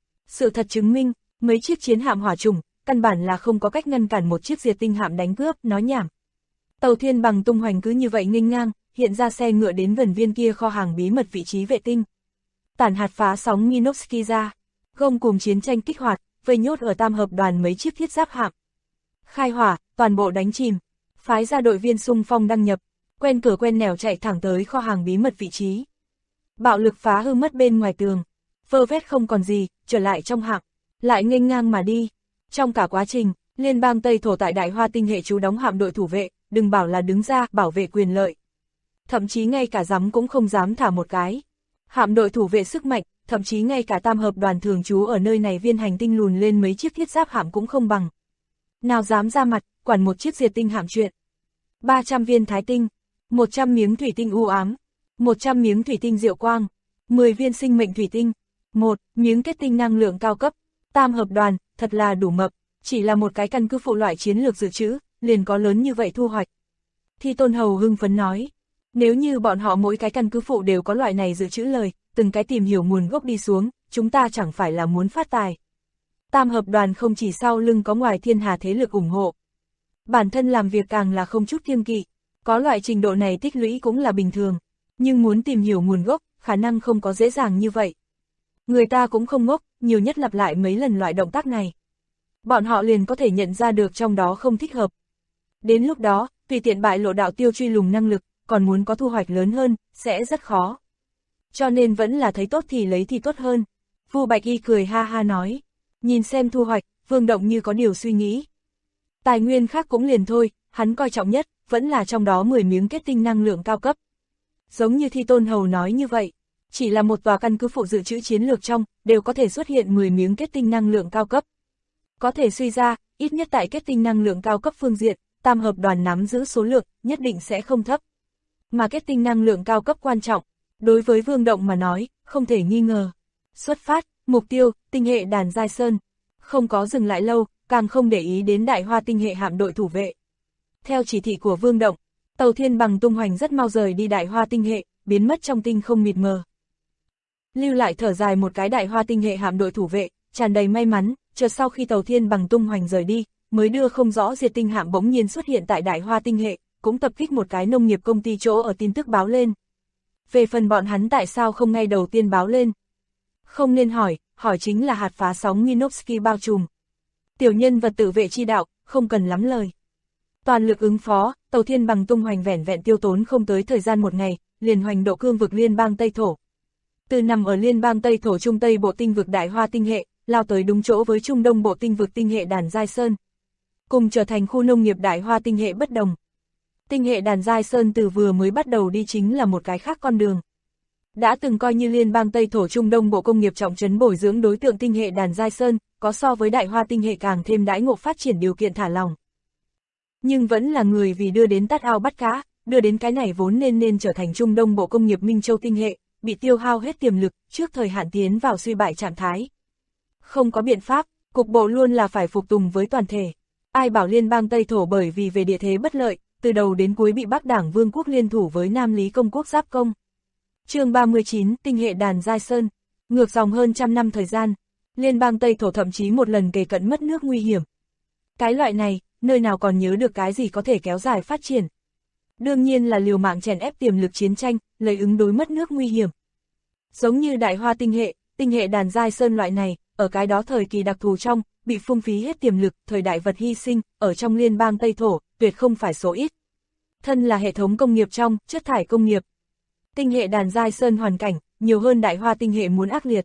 Sự thật chứng minh, mấy chiếc chiến hạm hỏa chủng, căn bản là không có cách ngăn cản một chiếc diệt tinh hạm đánh cướp, nói nhảm. Tàu thiên bằng tung hoành cứ như vậy nghênh ngang, hiện ra xe ngựa đến gần viên kia kho hàng bí mật vị trí vệ tinh. Tản hạt phá sóng Minovsky ra, gông cùng chiến tranh kích hoạt, vây nhốt ở tam hợp đoàn mấy chiếc thiết giáp hạm. Khai hỏa, toàn bộ đánh chìm, phái ra đội viên xung phong đăng nhập, quen cửa quen nẻo chạy thẳng tới kho hàng bí mật vị trí. Bạo lực phá hư mất bên ngoài tường, vơ vét không còn gì, trở lại trong hạm, lại nghênh ngang mà đi. Trong cả quá trình, liên bang Tây Thổ tại đại hoa tinh hệ trú đóng hạm đội thủ vệ, đừng bảo là đứng ra bảo vệ quyền lợi. Thậm chí ngay cả dám cũng không dám thả một cái. Hạm đội thủ vệ sức mạnh, thậm chí ngay cả tam hợp đoàn thường trú ở nơi này viên hành tinh lùn lên mấy chiếc thiết giáp hạm cũng không bằng. Nào dám ra mặt, quản một chiếc diệt tinh hạm chuyện. 300 viên thái tinh, 100 miếng thủy tinh u ám, 100 miếng thủy tinh diệu quang, 10 viên sinh mệnh thủy tinh, 1 miếng kết tinh năng lượng cao cấp. Tam hợp đoàn, thật là đủ mập, chỉ là một cái căn cứ phụ loại chiến lược dự trữ, liền có lớn như vậy thu hoạch. Thi Tôn Hầu hưng phấn nói, nếu như bọn họ mỗi cái căn cứ phụ đều có loại này dự trữ lời, từng cái tìm hiểu nguồn gốc đi xuống, chúng ta chẳng phải là muốn phát tài. Tam hợp đoàn không chỉ sau lưng có ngoài thiên hà thế lực ủng hộ, bản thân làm việc càng là không chút kiêng kỵ, có loại trình độ này tích lũy cũng là bình thường, nhưng muốn tìm hiểu nguồn gốc, khả năng không có dễ dàng như vậy. Người ta cũng không ngốc, nhiều nhất lặp lại mấy lần loại động tác này. Bọn họ liền có thể nhận ra được trong đó không thích hợp. Đến lúc đó, tùy tiện bại lộ đạo tiêu truy lùng năng lực, còn muốn có thu hoạch lớn hơn, sẽ rất khó. Cho nên vẫn là thấy tốt thì lấy thì tốt hơn. Vu Bạch Y cười ha ha nói. Nhìn xem thu hoạch, Vương Động như có điều suy nghĩ. Tài nguyên khác cũng liền thôi, hắn coi trọng nhất, vẫn là trong đó 10 miếng kết tinh năng lượng cao cấp. Giống như Thi Tôn Hầu nói như vậy, chỉ là một tòa căn cứ phụ dự trữ chiến lược trong, đều có thể xuất hiện 10 miếng kết tinh năng lượng cao cấp. Có thể suy ra, ít nhất tại kết tinh năng lượng cao cấp phương diện, Tam Hợp Đoàn nắm giữ số lượng, nhất định sẽ không thấp. Mà kết tinh năng lượng cao cấp quan trọng, đối với Vương Động mà nói, không thể nghi ngờ. Xuất phát, mục tiêu, tinh hệ đàn Giai Sơn. Không có dừng lại lâu, càng không để ý đến Đại Hoa tinh hệ hạm đội thủ vệ. Theo chỉ thị của Vương Động, tàu Thiên Bằng tung hoành rất mau rời đi Đại Hoa tinh hệ, biến mất trong tinh không mịt mờ. Lưu lại thở dài một cái Đại Hoa tinh hệ hạm đội thủ vệ, tràn đầy may mắn, chờ sau khi tàu Thiên Bằng tung hoành rời đi, mới đưa không rõ diệt tinh hạm bỗng nhiên xuất hiện tại Đại Hoa tinh hệ, cũng tập kích một cái nông nghiệp công ty chỗ ở tin tức báo lên. Về phần bọn hắn tại sao không ngay đầu tiên báo lên? Không nên hỏi chính là hạt phá sóng Minovsky bao trùm. Tiểu nhân vật tự vệ chi đạo, không cần lắm lời. Toàn lực ứng phó, tàu Thiên Bằng tung hoành vẻn vẹn tiêu tốn không tới thời gian một ngày, liền hoành độ cương vực liên bang Tây Thổ. Từ nằm ở liên bang Tây Thổ Trung Tây bộ tinh vực Đại Hoa tinh hệ, lao tới đúng chỗ với Trung Đông bộ tinh vực tinh hệ đàn Giai Sơn. Cùng trở thành khu nông nghiệp Đại Hoa tinh hệ bất đồng. Tinh hệ đàn Giai Sơn từ vừa mới bắt đầu đi chính là một cái khác con đường. Đã từng coi như liên bang Tây Thổ Trung Đông bộ công nghiệp trọng trấn bồi dưỡng đối tượng tinh hệ đàn Giai Sơn, có so với Đại Hoa tinh hệ càng thêm đãi ngộ phát triển điều kiện thả lỏng. Nhưng vẫn là người vì đưa đến tát ao bắt cá, đưa đến cái này vốn nên trở thành Trung Đông bộ công nghiệp Minh Châu tinh hệ, bị tiêu hao hết tiềm lực, trước thời hạn tiến vào suy bại trạng thái. Không có biện pháp, cục bộ luôn là phải phục tùng với toàn thể. Ai bảo liên bang Tây Thổ bởi vì về địa thế bất lợi, từ đầu đến cuối bị Bắc Đảng Vương quốc liên thủ với Nam Lý Công quốc giáp công. Chương 39, tinh hệ đàn Giai Sơn. Ngược dòng hơn trăm năm thời gian, liên bang Tây Thổ thậm chí một lần kề cận mất nước nguy hiểm. Cái loại này, nơi nào còn nhớ được cái gì có thể kéo dài phát triển. Đương nhiên là liều mạng chèn ép tiềm lực chiến tranh, lấy ứng đối mất nước nguy hiểm. Giống như Đại Hoa tinh hệ đàn Giai Sơn loại này, ở cái đó thời kỳ đặc thù trong, bị phung phí hết tiềm lực, thời đại vật hy sinh, ở trong liên bang Tây Thổ, tuyệt không phải số ít. Thân là hệ thống công nghiệp trong, chất thải công nghiệp. Tinh hệ đàn Giai Sơn hoàn cảnh, nhiều hơn Đại Hoa tinh hệ muốn ác liệt.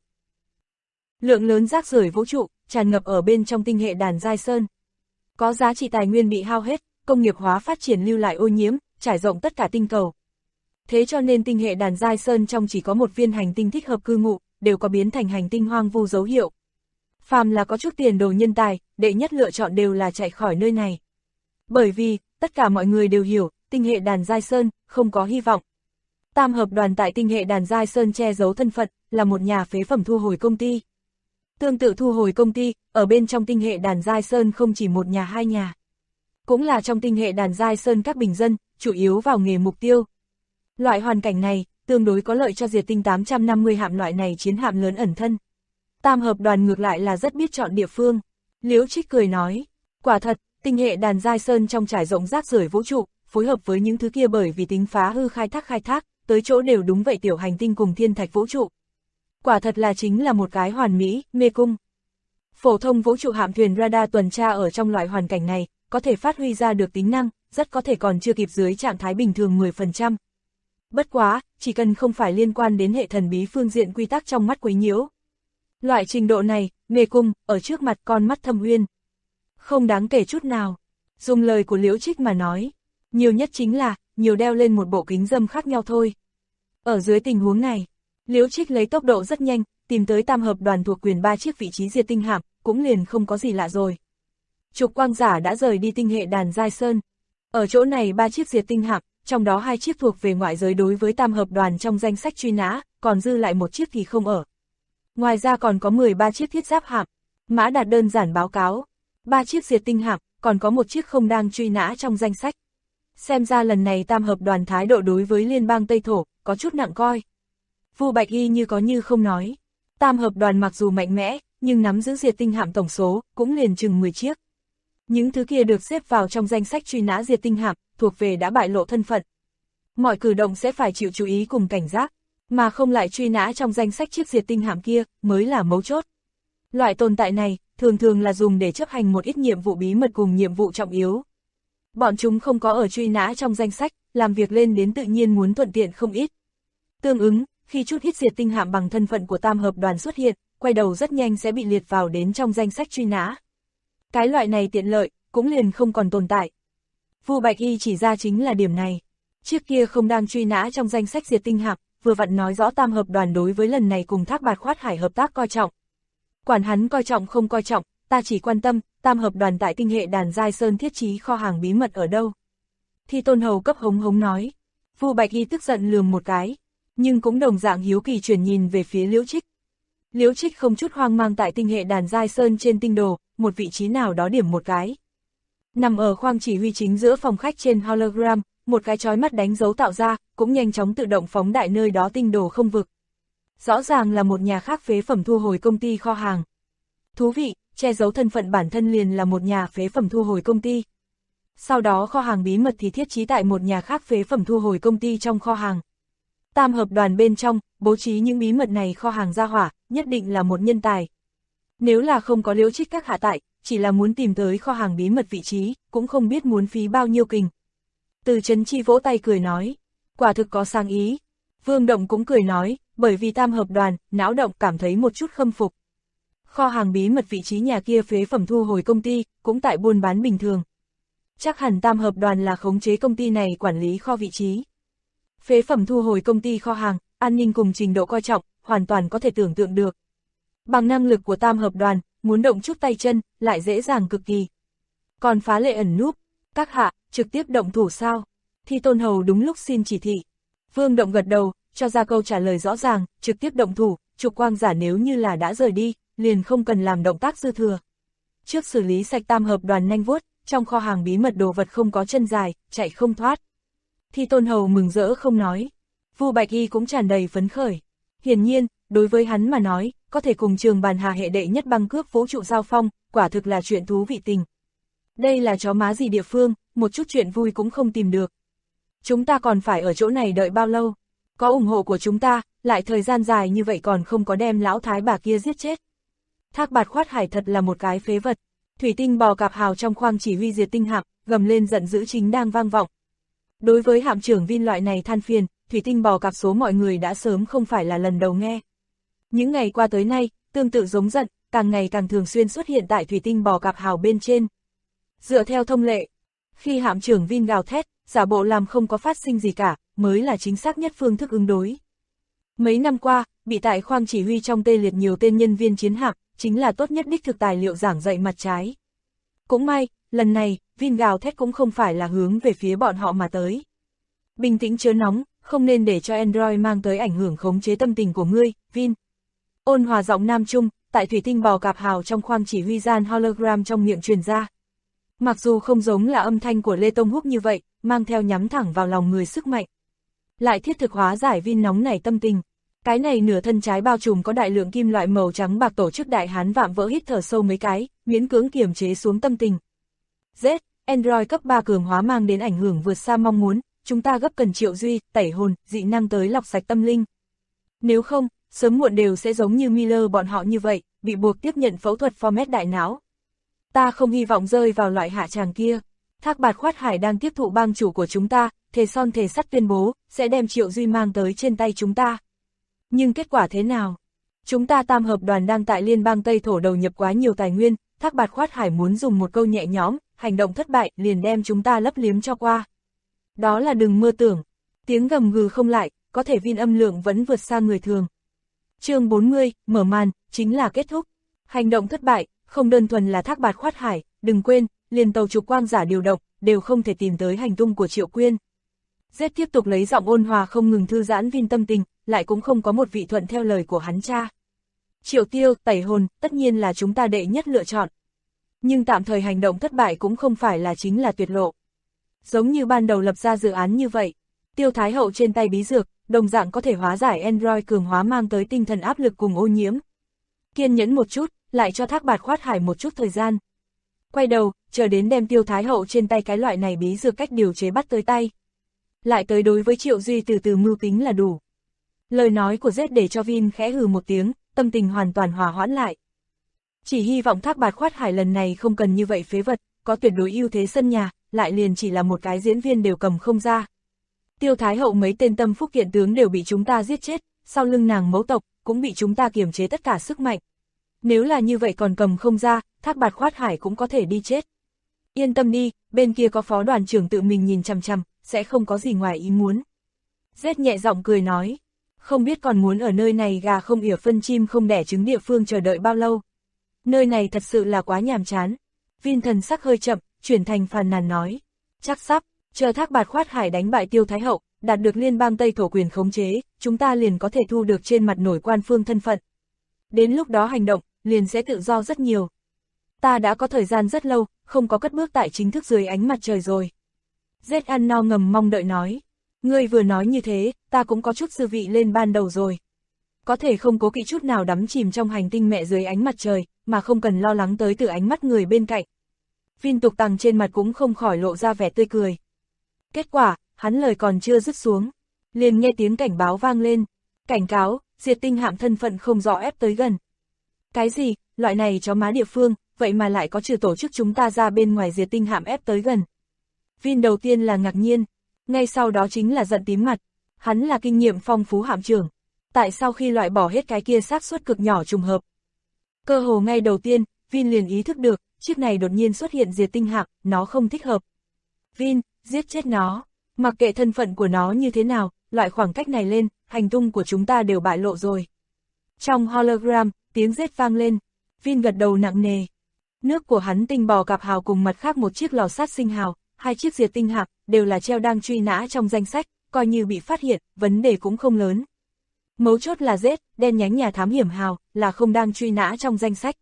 Lượng lớn rác rưởi vũ trụ, tràn ngập ở bên trong tinh hệ đàn Giai Sơn. Có giá trị tài nguyên bị hao hết, công nghiệp hóa phát triển lưu lại ô nhiễm, trải rộng tất cả tinh cầu. Thế cho nên tinh hệ đàn Giai Sơn trong chỉ có một viên hành tinh thích hợp cư ngụ, đều có biến thành hành tinh hoang vu dấu hiệu. Phàm là có chút tiền đồ nhân tài, đệ nhất lựa chọn đều là chạy khỏi nơi này. Bởi vì, tất cả mọi người đều hiểu, tinh hệ đàn Giai Sơn, không có hy vọng. Tam Hợp Đoàn tại tinh hệ đàn Giai Sơn che giấu thân phận, là một nhà phế phẩm thu hồi công ty. Tương tự thu hồi công ty, ở bên trong tinh hệ đàn Giai Sơn không chỉ một nhà hai nhà. Cũng là trong tinh hệ đàn Giai Sơn các bình dân, chủ yếu vào nghề mục tiêu. Loại hoàn cảnh này, tương đối có lợi cho diệt tinh 850 hạm loại này chiến hạm lớn ẩn thân. Tam Hợp Đoàn ngược lại là rất biết chọn địa phương. Liễu Trích cười nói, quả thật, tinh hệ đàn Giai Sơn trong trải rộng rác rưởi vũ trụ, phối hợp với những thứ kia bởi vì tính phá hư khai thác, tới chỗ đều đúng vậy tiểu hành tinh cùng thiên thạch vũ trụ. Quả thật là chính là một cái hoàn mỹ, mê cung. Phổ thông vũ trụ hạm thuyền radar tuần tra ở trong loại hoàn cảnh này, có thể phát huy ra được tính năng, rất có thể còn chưa kịp dưới trạng thái bình thường 10%. Bất quá, chỉ cần không phải liên quan đến hệ thần bí phương diện quy tắc trong mắt quấy nhiễu. Loại trình độ này, mê cung, ở trước mặt con mắt Thâm Uyên. Không đáng kể chút nào. Dùng lời của Liễu Trích mà nói, nhiều nhất chính là, nhiều đeo lên một bộ kính râm khác nhau thôi. Ở dưới tình huống này, Liễu Trích lấy tốc độ rất nhanh, tìm tới Tam Hợp Đoàn thuộc quyền 3 chiếc vị trí diệt tinh hạm, cũng liền không có gì lạ rồi. Trục quang giả đã rời đi tinh hệ đàn Giai Sơn. Ở chỗ này 3 chiếc diệt tinh hạm, trong đó 2 chiếc thuộc về ngoại giới đối với Tam Hợp Đoàn trong danh sách truy nã, còn dư lại 1 chiếc thì không ở. Ngoài ra còn có 13 chiếc thiết giáp hạm. Mã Đạt đơn giản báo cáo, 3 chiếc diệt tinh hạm, còn có 1 chiếc không đang truy nã trong danh sách. Xem ra lần này Tam Hợp Đoàn thái độ đối với liên bang Tây Thổ, có chút nặng coi. Vu Bạch Y như có như không nói. Tam Hợp Đoàn mặc dù mạnh mẽ, nhưng nắm giữ diệt tinh hạm tổng số, cũng liền chừng 10 chiếc. Những thứ kia được xếp vào trong danh sách truy nã diệt tinh hạm, thuộc về đã bại lộ thân phận. Mọi cử động sẽ phải chịu chú ý cùng cảnh giác. mà không lại truy nã trong danh sách chiếc diệt tinh hạm kia, mới là mấu chốt. Loại tồn tại này, thường thường là dùng để chấp hành một ít nhiệm vụ bí mật cùng nhiệm vụ trọng yếu. Bọn chúng không có ở truy nã trong danh sách, làm việc lên đến tự nhiên muốn thuận tiện không ít. Tương ứng, khi chút ít diệt tinh hạm bằng thân phận của tam hợp đoàn xuất hiện, quay đầu rất nhanh sẽ bị liệt vào đến trong danh sách truy nã. Cái loại này tiện lợi, cũng liền không còn tồn tại. Vu Bạch Y chỉ ra chính là điểm này. Trước kia không đang truy nã trong danh sách diệt tinh hạm, vừa vặn nói rõ tam hợp đoàn đối với lần này cùng Thác Bạt Khoát Hải hợp tác coi trọng. Quản hắn coi trọng không coi trọng, ta chỉ quan tâm, tam hợp đoàn tại tinh hệ đàn Giai Sơn thiết trí kho hàng bí mật ở đâu. Thi Tôn Hầu cấp hống hống nói. Vu Bạch Y tức giận lườm một cái, nhưng cũng đồng dạng hiếu kỳ chuyển nhìn về phía Liễu Trích. Liễu Trích không chút hoang mang tại tinh hệ đàn Giai Sơn trên tinh đồ, một vị trí nào đó điểm một cái. Nằm ở khoang chỉ huy chính giữa phòng khách trên hologram, một cái chói mắt đánh dấu tạo ra, cũng nhanh chóng tự động phóng đại nơi đó tinh đồ không vực. Rõ ràng là một nhà khác phế phẩm thu hồi công ty kho hàng. Thú vị, che giấu thân phận bản thân liền là một nhà phế phẩm thu hồi công ty. Sau đó kho hàng bí mật thì thiết trí tại một nhà khác phế phẩm thu hồi công ty trong kho hàng. Tam hợp đoàn bên trong, bố trí những bí mật này kho hàng ra hỏa, nhất định là một nhân tài. Nếu là không có Liễu Trích các hạ tại, chỉ là muốn tìm tới kho hàng bí mật vị trí, cũng không biết muốn phí bao nhiêu kình. Từ Chấn Chi vỗ tay cười nói, quả thực có sáng ý. Vương Động cũng cười nói, bởi vì tam hợp đoàn, não động cảm thấy một chút khâm phục. Kho hàng bí mật vị trí nhà kia phế phẩm thu hồi công ty, cũng tại buôn bán bình thường. Chắc hẳn tam hợp đoàn là khống chế công ty này quản lý kho vị trí. Phế phẩm thu hồi công ty kho hàng, an ninh cùng trình độ coi trọng, hoàn toàn có thể tưởng tượng được. Bằng năng lực của tam hợp đoàn, muốn động chút tay chân, lại dễ dàng cực kỳ. Còn phá lệ ẩn núp, các hạ, trực tiếp động thủ sao? Thi Tôn Hầu đúng lúc xin chỉ thị. Vương Động gật đầu, cho ra câu trả lời rõ ràng, trực tiếp động thủ, trục quang giả nếu như là đã rời đi, liền không cần làm động tác dư thừa. Trước xử lý sạch tam hợp đoàn nhanh vuốt, trong kho hàng bí mật đồ vật không có chân dài, chạy không thoát. Thi Tôn Hầu mừng rỡ không nói. Vu Bạch Y cũng tràn đầy phấn khởi. Hiển nhiên, đối với hắn mà nói, có thể cùng Trường Bàn Hà hệ đệ nhất băng cướp vũ trụ giao phong, quả thực là chuyện thú vị tình. Đây là chó má gì địa phương, một chút chuyện vui cũng không tìm được. Chúng ta còn phải ở chỗ này đợi bao lâu? Có ủng hộ của chúng ta, lại thời gian dài như vậy còn không có đem lão thái bà kia giết chết. Thác Bạt Khoát Hải thật là một cái phế vật. Thủy tinh bò cạp hào trong khoang chỉ huy diệt tinh hạm, gầm lên giận dữ chính đang vang vọng. Đối với hạm trưởng Vin loại này than phiền, thủy tinh bò cạp số mọi người đã sớm không phải là lần đầu nghe. Những ngày qua tới nay, tương tự giống giận, càng ngày càng thường xuyên xuất hiện tại thủy tinh bò cạp hào bên trên. Dựa theo thông lệ, khi hạm trưởng Vin gào thét, giả bộ làm không có phát sinh gì cả, mới là chính xác nhất phương thức ứng đối. Mấy năm qua, bị tại khoang chỉ huy trong tê liệt nhiều tên nhân viên chiến hạm, chính là tốt nhất đích thực tài liệu giảng dạy mặt trái. Cũng may, lần này, Vin gào thét cũng không phải là hướng về phía bọn họ mà tới. Bình tĩnh chớ nóng, không nên để cho Android mang tới ảnh hưởng khống chế tâm tình của ngươi, Vin. Ôn hòa giọng nam trung, tại thủy tinh bò cạp hào trong khoang chỉ huy gian hologram trong miệng truyền ra. Mặc dù không giống là âm thanh của Lê Tông Húc như vậy, mang theo nhắm thẳng vào lòng người sức mạnh. Lại thiết thực hóa giải Vin nóng nảy tâm tình. Cái này nửa thân trái bao trùm có đại lượng kim loại màu trắng bạc tổ chức đại hán vạm vỡ hít thở sâu mấy cái, miễn cưỡng kiềm chế xuống tâm tình. Z, Android cấp 3 cường hóa mang đến ảnh hưởng vượt xa mong muốn, chúng ta gấp cần triệu duy, tẩy hồn, dị năng tới lọc sạch tâm linh. Nếu không, sớm muộn đều sẽ giống như Miller bọn họ như vậy, bị buộc tiếp nhận phẫu thuật format đại não. Ta không hy vọng rơi vào loại hạ tràng kia. Thác Bạt Khoát Hải đang tiếp thụ bang chủ của chúng ta, thề son thề sắt tuyên bố, sẽ đem Triệu Duy mang tới trên tay chúng ta. Nhưng kết quả thế nào? Chúng ta tam hợp đoàn đang tại liên bang Tây Thổ đầu nhập quá nhiều tài nguyên, Thác Bạt Khoát Hải muốn dùng một câu nhẹ nhõm, hành động thất bại liền đem chúng ta lấp liếm cho qua. Đó là đừng mơ tưởng. Tiếng gầm gừ không lại, có thể Vin âm lượng vẫn vượt xa người thường. Chương 40, mở màn, chính là kết thúc. Hành động thất bại, không đơn thuần là Thác Bạt Khoát Hải, đừng quên, liền tàu trục quang giả điều động, đều không thể tìm tới hành tung của Triệu Quyên. Z tiếp tục lấy giọng ôn hòa không ngừng thư giãn Vin tâm tình, lại cũng không có một vị thuận theo lời của hắn cha. Triệu Tiêu, tẩy hồn, tất nhiên là chúng ta đệ nhất lựa chọn. Nhưng tạm thời hành động thất bại cũng không phải là chính là tuyệt lộ. Giống như ban đầu lập ra dự án như vậy, Tiêu Thái Hậu trên tay bí dược, đồng dạng có thể hóa giải Android cường hóa mang tới tinh thần áp lực cùng ô nhiễm. Kiên nhẫn một chút, lại cho Thác Bạt Khoát Hải một chút thời gian. Quay đầu, chờ đến đem Tiêu Thái Hậu trên tay cái loại này bí dược cách điều chế bắt tới tay. Lại tới đối với Triệu Duy từ từ mưu tính là đủ. Lời nói của Z để cho Vin khẽ hừ một tiếng, tâm tình hoàn toàn hòa hoãn lại. Chỉ hy vọng Thác Bạt Khoát Hải lần này không cần như vậy phế vật, có tuyệt đối ưu thế sân nhà, lại liền chỉ là một cái diễn viên đều cầm không ra. Tiêu Thái Hậu mấy tên tâm phúc kiện tướng đều bị chúng ta giết chết, sau lưng nàng mẫu tộc, cũng bị chúng ta kiềm chế tất cả sức mạnh. Nếu là như vậy còn cầm không ra, Thác Bạt Khoát Hải cũng có thể đi chết. Yên tâm đi, bên kia có phó đoàn trưởng tự mình nhìn chằm chằm, sẽ không có gì ngoài ý muốn. Z nhẹ giọng cười nói, không biết còn muốn ở nơi này gà không ỉa phân chim không đẻ trứng địa phương chờ đợi bao lâu. Nơi này thật sự là quá nhàm chán. Vin thần sắc hơi chậm, chuyển thành phàn nàn nói, chắc sắp, chờ Thác Bạt Khoát Hải đánh bại Tiêu Thái Hậu, đạt được liên bang Tây Thổ quyền khống chế, chúng ta liền có thể thu được trên mặt nổi quan phương thân phận. Đến lúc đó hành động, liền sẽ tự do rất nhiều. Ta đã có thời gian rất lâu, không có cất bước tại chính thức dưới ánh mặt trời rồi. Z ăn no ngầm mong đợi nói, ngươi vừa nói như thế, ta cũng có chút dư vị lên ban đầu rồi. Có thể không cố kỵ chút nào đắm chìm trong hành tinh mẹ dưới ánh mặt trời, mà không cần lo lắng tới từ ánh mắt người bên cạnh. Vin Tục Tằng trên mặt cũng không khỏi lộ ra vẻ tươi cười. Kết quả, hắn lời còn chưa dứt xuống, liền nghe tiếng cảnh báo vang lên. Cảnh cáo, diệt tinh hạm thân phận không rõ ép tới gần. Cái gì, loại này chó má địa phương, vậy mà lại có trừ tổ chức chúng ta ra bên ngoài diệt tinh hạm ép tới gần. Vin đầu tiên là ngạc nhiên, ngay sau đó chính là giận tím mặt. Hắn là kinh nghiệm phong phú hạm trưởng. Tại sao khi loại bỏ hết cái kia xác suất cực nhỏ trùng hợp? Cơ hồ ngay đầu tiên, Vin liền ý thức được, chiếc này đột nhiên xuất hiện diệt tinh hạm, nó không thích hợp. Vin, giết chết nó, mặc kệ thân phận của nó như thế nào, loại khoảng cách này lên, hành tung của chúng ta đều bại lộ rồi. Trong hologram, tiếng rết vang lên, Vin gật đầu nặng nề. Nước của hắn tinh bò cạp hào cùng mặt khác một chiếc lò sát sinh hào, hai chiếc diệt tinh hạm, đều là treo đang truy nã trong danh sách, coi như bị phát hiện, vấn đề cũng không lớn. Mấu chốt là Z, đen nhánh nhà thám hiểm hào, là không đang truy nã trong danh sách.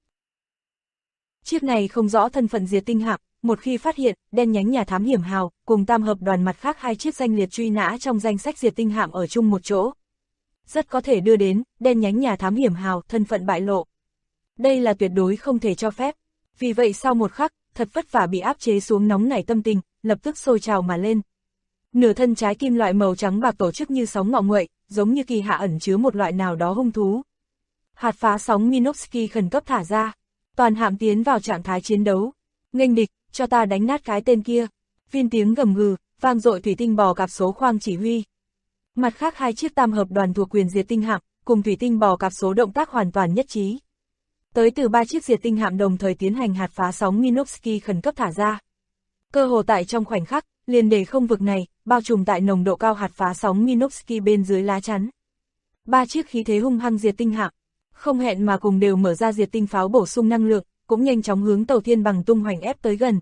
Chiếc này không rõ thân phận diệt tinh hạm, một khi phát hiện, đen nhánh nhà thám hiểm hào, cùng tam hợp đoàn mặt khác hai chiếc danh liệt truy nã trong danh sách diệt tinh hạm ở chung một chỗ. Rất có thể đưa đến, đen nhánh nhà thám hiểm hào, thân phận bại lộ. Đây là tuyệt đối không thể cho phép. Vì vậy sau một khắc, thật vất vả bị áp chế xuống nóng nảy tâm tình, lập tức sôi trào mà lên. Nửa thân trái kim loại màu trắng bạc tổ chức như sóng ngọ nguậy, giống như kỳ hạ ẩn chứa một loại nào đó hung thú. Hạt phá sóng Minovsky khẩn cấp thả ra, toàn hạm tiến vào trạng thái chiến đấu. Nghênh địch, cho ta đánh nát cái tên kia. Vin tiếng gầm gừ, vang dội thủy tinh bò cạp số khoang chỉ huy. Mặt khác hai chiếc tam hợp đoàn thuộc quyền diệt tinh hạm, cùng thủy tinh bò cạp số động tác hoàn toàn nhất trí. Tới từ ba chiếc diệt tinh hạm đồng thời tiến hành hạt phá sóng Minovsky khẩn cấp thả ra. Cơ hồ tại trong khoảnh khắc, liền để không vực này, bao trùm tại nồng độ cao hạt phá sóng Minovsky bên dưới lá chắn. Ba chiếc khí thế hung hăng diệt tinh hạm, không hẹn mà cùng đều mở ra diệt tinh pháo bổ sung năng lượng, cũng nhanh chóng hướng tàu thiên bằng tung hoành ép tới gần.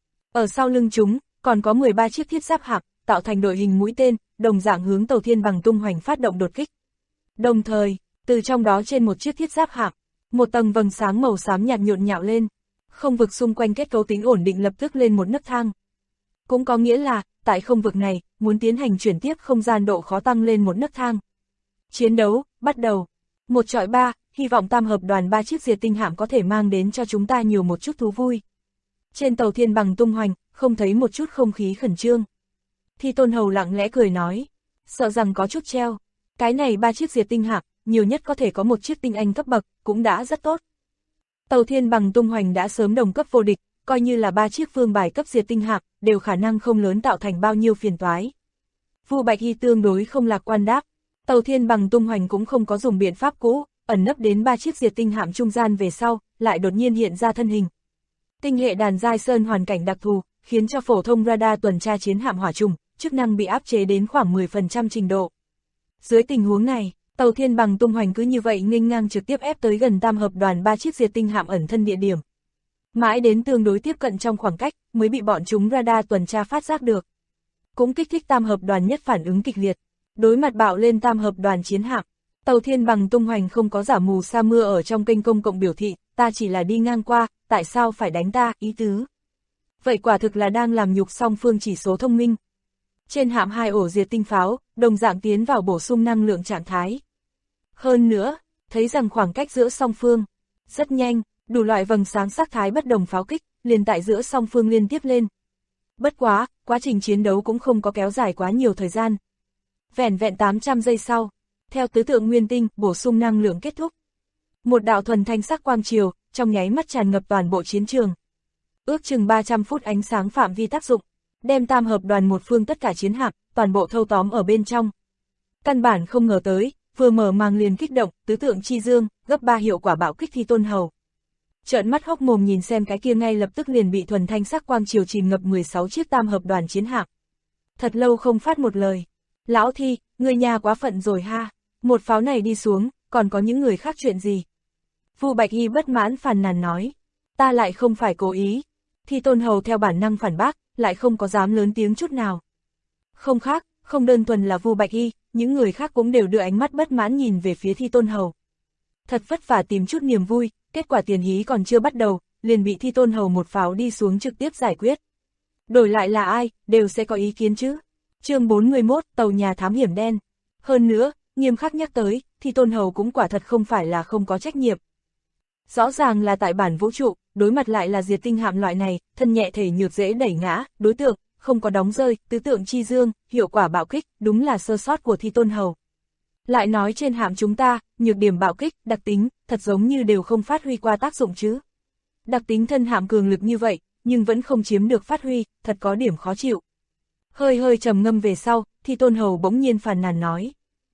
Ở sau lưng chúng, còn có 13 chiếc thiết giáp hạm, tạo thành đội hình mũi tên, đồng dạng hướng tàu thiên bằng tung hoành phát động đột kích. Đồng thời, từ trong đó trên một chiếc thiết giáp hạm, một tầng vầng sáng màu xám nhạt nhộn nhạo lên, không vực xung quanh kết cấu tính ổn định lập tức lên một nấc thang. Cũng có nghĩa là, tại không vực này, muốn tiến hành chuyển tiếp không gian độ khó tăng lên một nấc thang. Chiến đấu, bắt đầu. 1-3, hy vọng tam hợp đoàn 3 chiếc diệt tinh hạm có thể mang đến cho chúng ta nhiều một chút thú vui. Trên tàu thiên bằng tung hoành, không thấy một chút không khí khẩn trương. Thi Tôn Hầu lặng lẽ cười nói, sợ rằng có chút treo. Cái này 3 chiếc diệt tinh hạm, nhiều nhất có thể có một chiếc tinh anh cấp bậc, cũng đã rất tốt. Tàu thiên bằng tung hoành đã sớm đồng cấp vô địch, coi như là 3 chiếc vương bài cấp diệt tinh hạm, đều khả năng không lớn tạo thành bao nhiêu phiền toái. Vu Bạch Hy tương đối không lạc quan đáp, tàu thiên bằng tung hoành cũng không có dùng biện pháp cũ, ẩn nấp đến 3 chiếc diệt tinh hạm trung gian về sau, lại đột nhiên hiện ra thân hình. Tinh hệ đàn giai sơn hoàn cảnh đặc thù, khiến cho phổ thông radar tuần tra chiến hạm hỏa trùng, chức năng bị áp chế đến khoảng 10% trình độ. Dưới tình huống này, tàu thiên bằng tung hoành cứ như vậy nghênh ngang trực tiếp ép tới gần tam hợp đoàn 3 chiếc diệt tinh hạm ẩn thân địa điểm. Mãi đến tương đối tiếp cận trong khoảng cách, mới bị bọn chúng radar tuần tra phát giác được. Cũng kích thích tam hợp đoàn nhất phản ứng kịch liệt. Đối mặt bạo lên tam hợp đoàn chiến hạm, tàu thiên bằng tung hoành không có giả mù sa mưa ở trong kênh công cộng biểu thị, ta chỉ là đi ngang qua, tại sao phải đánh ta, ý tứ. Vậy quả thực là đang làm nhục song phương chỉ số thông minh. Trên hạm 2 ổ diệt tinh pháo, đồng dạng tiến vào bổ sung năng lượng trạng thái. Hơn nữa, thấy rằng khoảng cách giữa song phương rất nhanh, đủ loại vầng sáng sắc thái bất đồng pháo kích, liền tại giữa song phương liên tiếp lên. Bất quá, quá trình chiến đấu cũng không có kéo dài quá nhiều thời gian. Vẻn vẹn 800 giây sau, Theo tứ tượng nguyên tinh, bổ sung năng lượng kết thúc. Một đạo thuần thanh sắc quang chiều, trong nháy mắt tràn ngập toàn bộ chiến trường. Ước chừng 300 phút ánh sáng phạm vi tác dụng, đem tam hợp đoàn một phương tất cả chiến hạm, toàn bộ thâu tóm ở bên trong. Căn bản không ngờ tới, vừa mở màng liền kích động, tứ tượng chi dương, gấp 3 hiệu quả bạo kích Thi Tôn Hầu. Trợn mắt hốc mồm nhìn xem cái kia ngay lập tức liền bị thuần thanh sắc quang chiều chìm ngập 16 chiếc tam hợp đoàn chiến hạm. Thật lâu không phát một lời. Lão Thi, người nhà quá phận rồi ha, một pháo này đi xuống, còn có những người khác chuyện gì? Vu Bạch Y bất mãn phàn nàn nói, ta lại không phải cố ý. Thi Tôn Hầu theo bản năng phản bác, lại không có dám lớn tiếng chút nào. Không khác, không đơn thuần là Vu Bạch Y, những người khác cũng đều đưa ánh mắt bất mãn nhìn về phía Thi Tôn Hầu. Thật vất vả tìm chút niềm vui, kết quả tiền hí còn chưa bắt đầu, liền bị Thi Tôn Hầu một pháo đi xuống trực tiếp giải quyết. Đổi lại là ai, đều sẽ có ý kiến chứ. Chương 41, tàu nhà thám hiểm đen. Hơn nữa, nghiêm khắc nhắc tới, Thi Tôn Hầu cũng quả thật không phải là không có trách nhiệm. Rõ ràng là tại bản vũ trụ, đối mặt lại là diệt tinh hạm loại này, thân nhẹ thể nhược dễ đẩy ngã, đối tượng, không có đóng rơi, tứ tượng chi dương, hiệu quả bạo kích, đúng là sơ sót của Thi Tôn Hầu. Lại nói trên hạm chúng ta, nhược điểm bạo kích, đặc tính, thật giống như đều không phát huy qua tác dụng chứ. Đặc tính thân hạm cường lực như vậy, nhưng vẫn không chiếm được phát huy, thật có điểm khó chịu. Hơi trầm ngâm về sau, Thi Tôn Hầu bỗng nhiên phàn nàn nói.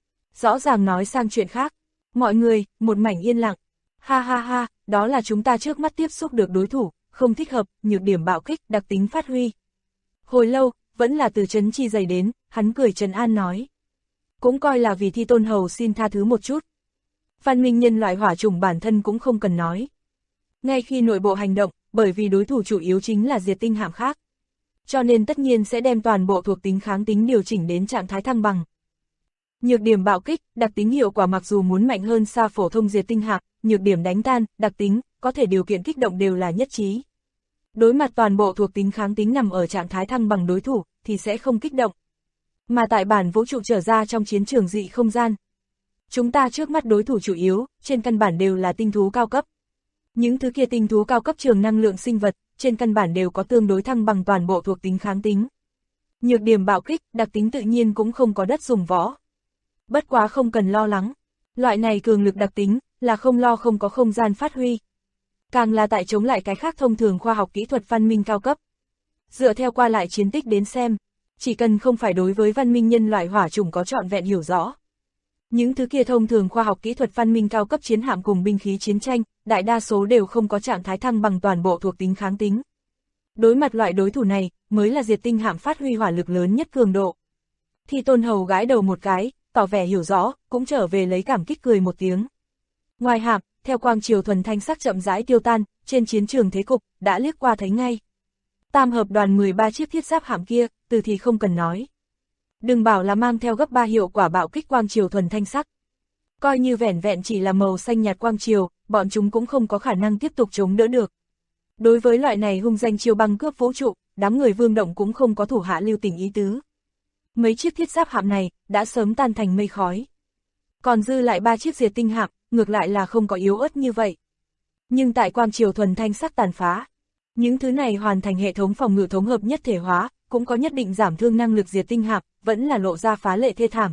Rõ ràng nói sang chuyện khác. Mọi người, một mảnh yên lặng. Ha ha ha, đó là chúng ta trước mắt tiếp xúc được đối thủ, không thích hợp, nhược điểm bạo kích, đặc tính phát huy. Hồi lâu, vẫn là từ Trấn Chi dày đến, hắn cười trấn an nói. Cũng coi là vì Thi Tôn Hầu xin tha thứ một chút. Văn minh nhân loại hỏa chủng bản thân cũng không cần nói. Ngay khi nội bộ hành động, bởi vì đối thủ chủ yếu chính là diệt tinh hạm khác. Cho nên tất nhiên sẽ đem toàn bộ thuộc tính kháng tính điều chỉnh đến trạng thái thăng bằng. Nhược điểm bạo kích, đặc tính hiệu quả mặc dù muốn mạnh hơn xa phổ thông diệt tinh hạm, nhược điểm đánh tan, đặc tính, có thể điều kiện kích động đều là nhất trí. Đối mặt toàn bộ thuộc tính kháng tính nằm ở trạng thái thăng bằng đối thủ, thì sẽ không kích động. Mà tại bản vũ trụ trở ra trong chiến trường dị không gian. Chúng ta trước mắt đối thủ chủ yếu, trên căn bản đều là tinh thú cao cấp. Những thứ kia tinh thú cao cấp trường năng lượng sinh vật, trên căn bản đều có tương đối thăng bằng toàn bộ thuộc tính kháng tính. Nhược điểm bạo kích, đặc tính tự nhiên cũng không có đất dùng võ. Bất quá không cần lo lắng. Loại này cường lực đặc tính, là không lo không có không gian phát huy. Càng là tại chống lại cái khác thông thường khoa học kỹ thuật văn minh cao cấp. Dựa theo qua lại chiến tích đến xem, chỉ cần không phải đối với văn minh nhân loại hỏa chủng có trọn vẹn hiểu rõ. Những thứ kia thông thường khoa học kỹ thuật văn minh cao cấp chiến hạm cùng binh khí chiến tranh, đại đa số đều không có trạng thái thăng bằng toàn bộ thuộc tính kháng tính. Đối mặt loại đối thủ này, mới là diệt tinh hạm phát huy hỏa lực lớn nhất cường độ. Thi Tôn Hầu gãi đầu một cái, tỏ vẻ hiểu rõ, cũng trở về lấy cảm kích cười một tiếng. Ngoài hạm, theo quang chiều thuần thanh sắc chậm rãi tiêu tan, trên chiến trường thế cục, đã liếc qua thấy ngay. Tam hợp đoàn 13 chiếc thiết giáp hạm kia, từ thì không cần nói. Đừng bảo là mang theo gấp 3 hiệu quả bạo kích quang chiều thuần thanh sắc. Coi như vẻn vẹn chỉ là màu xanh nhạt quang chiều, bọn chúng cũng không có khả năng tiếp tục chống đỡ được. Đối với loại này hung danh chiêu băng cướp vũ trụ, đám người Vương Động cũng không có thủ hạ lưu tình ý tứ. Mấy chiếc thiết giáp hạm này, đã sớm tan thành mây khói. Còn dư lại 3 chiếc diệt tinh hạm, ngược lại là không có yếu ớt như vậy. Nhưng tại quang chiều thuần thanh sắc tàn phá, những thứ này hoàn thành hệ thống phòng ngự thống hợp nhất thể hóa, cũng có nhất định giảm thương năng lực diệt tinh hạm, vẫn là lộ ra phá lệ thê thảm.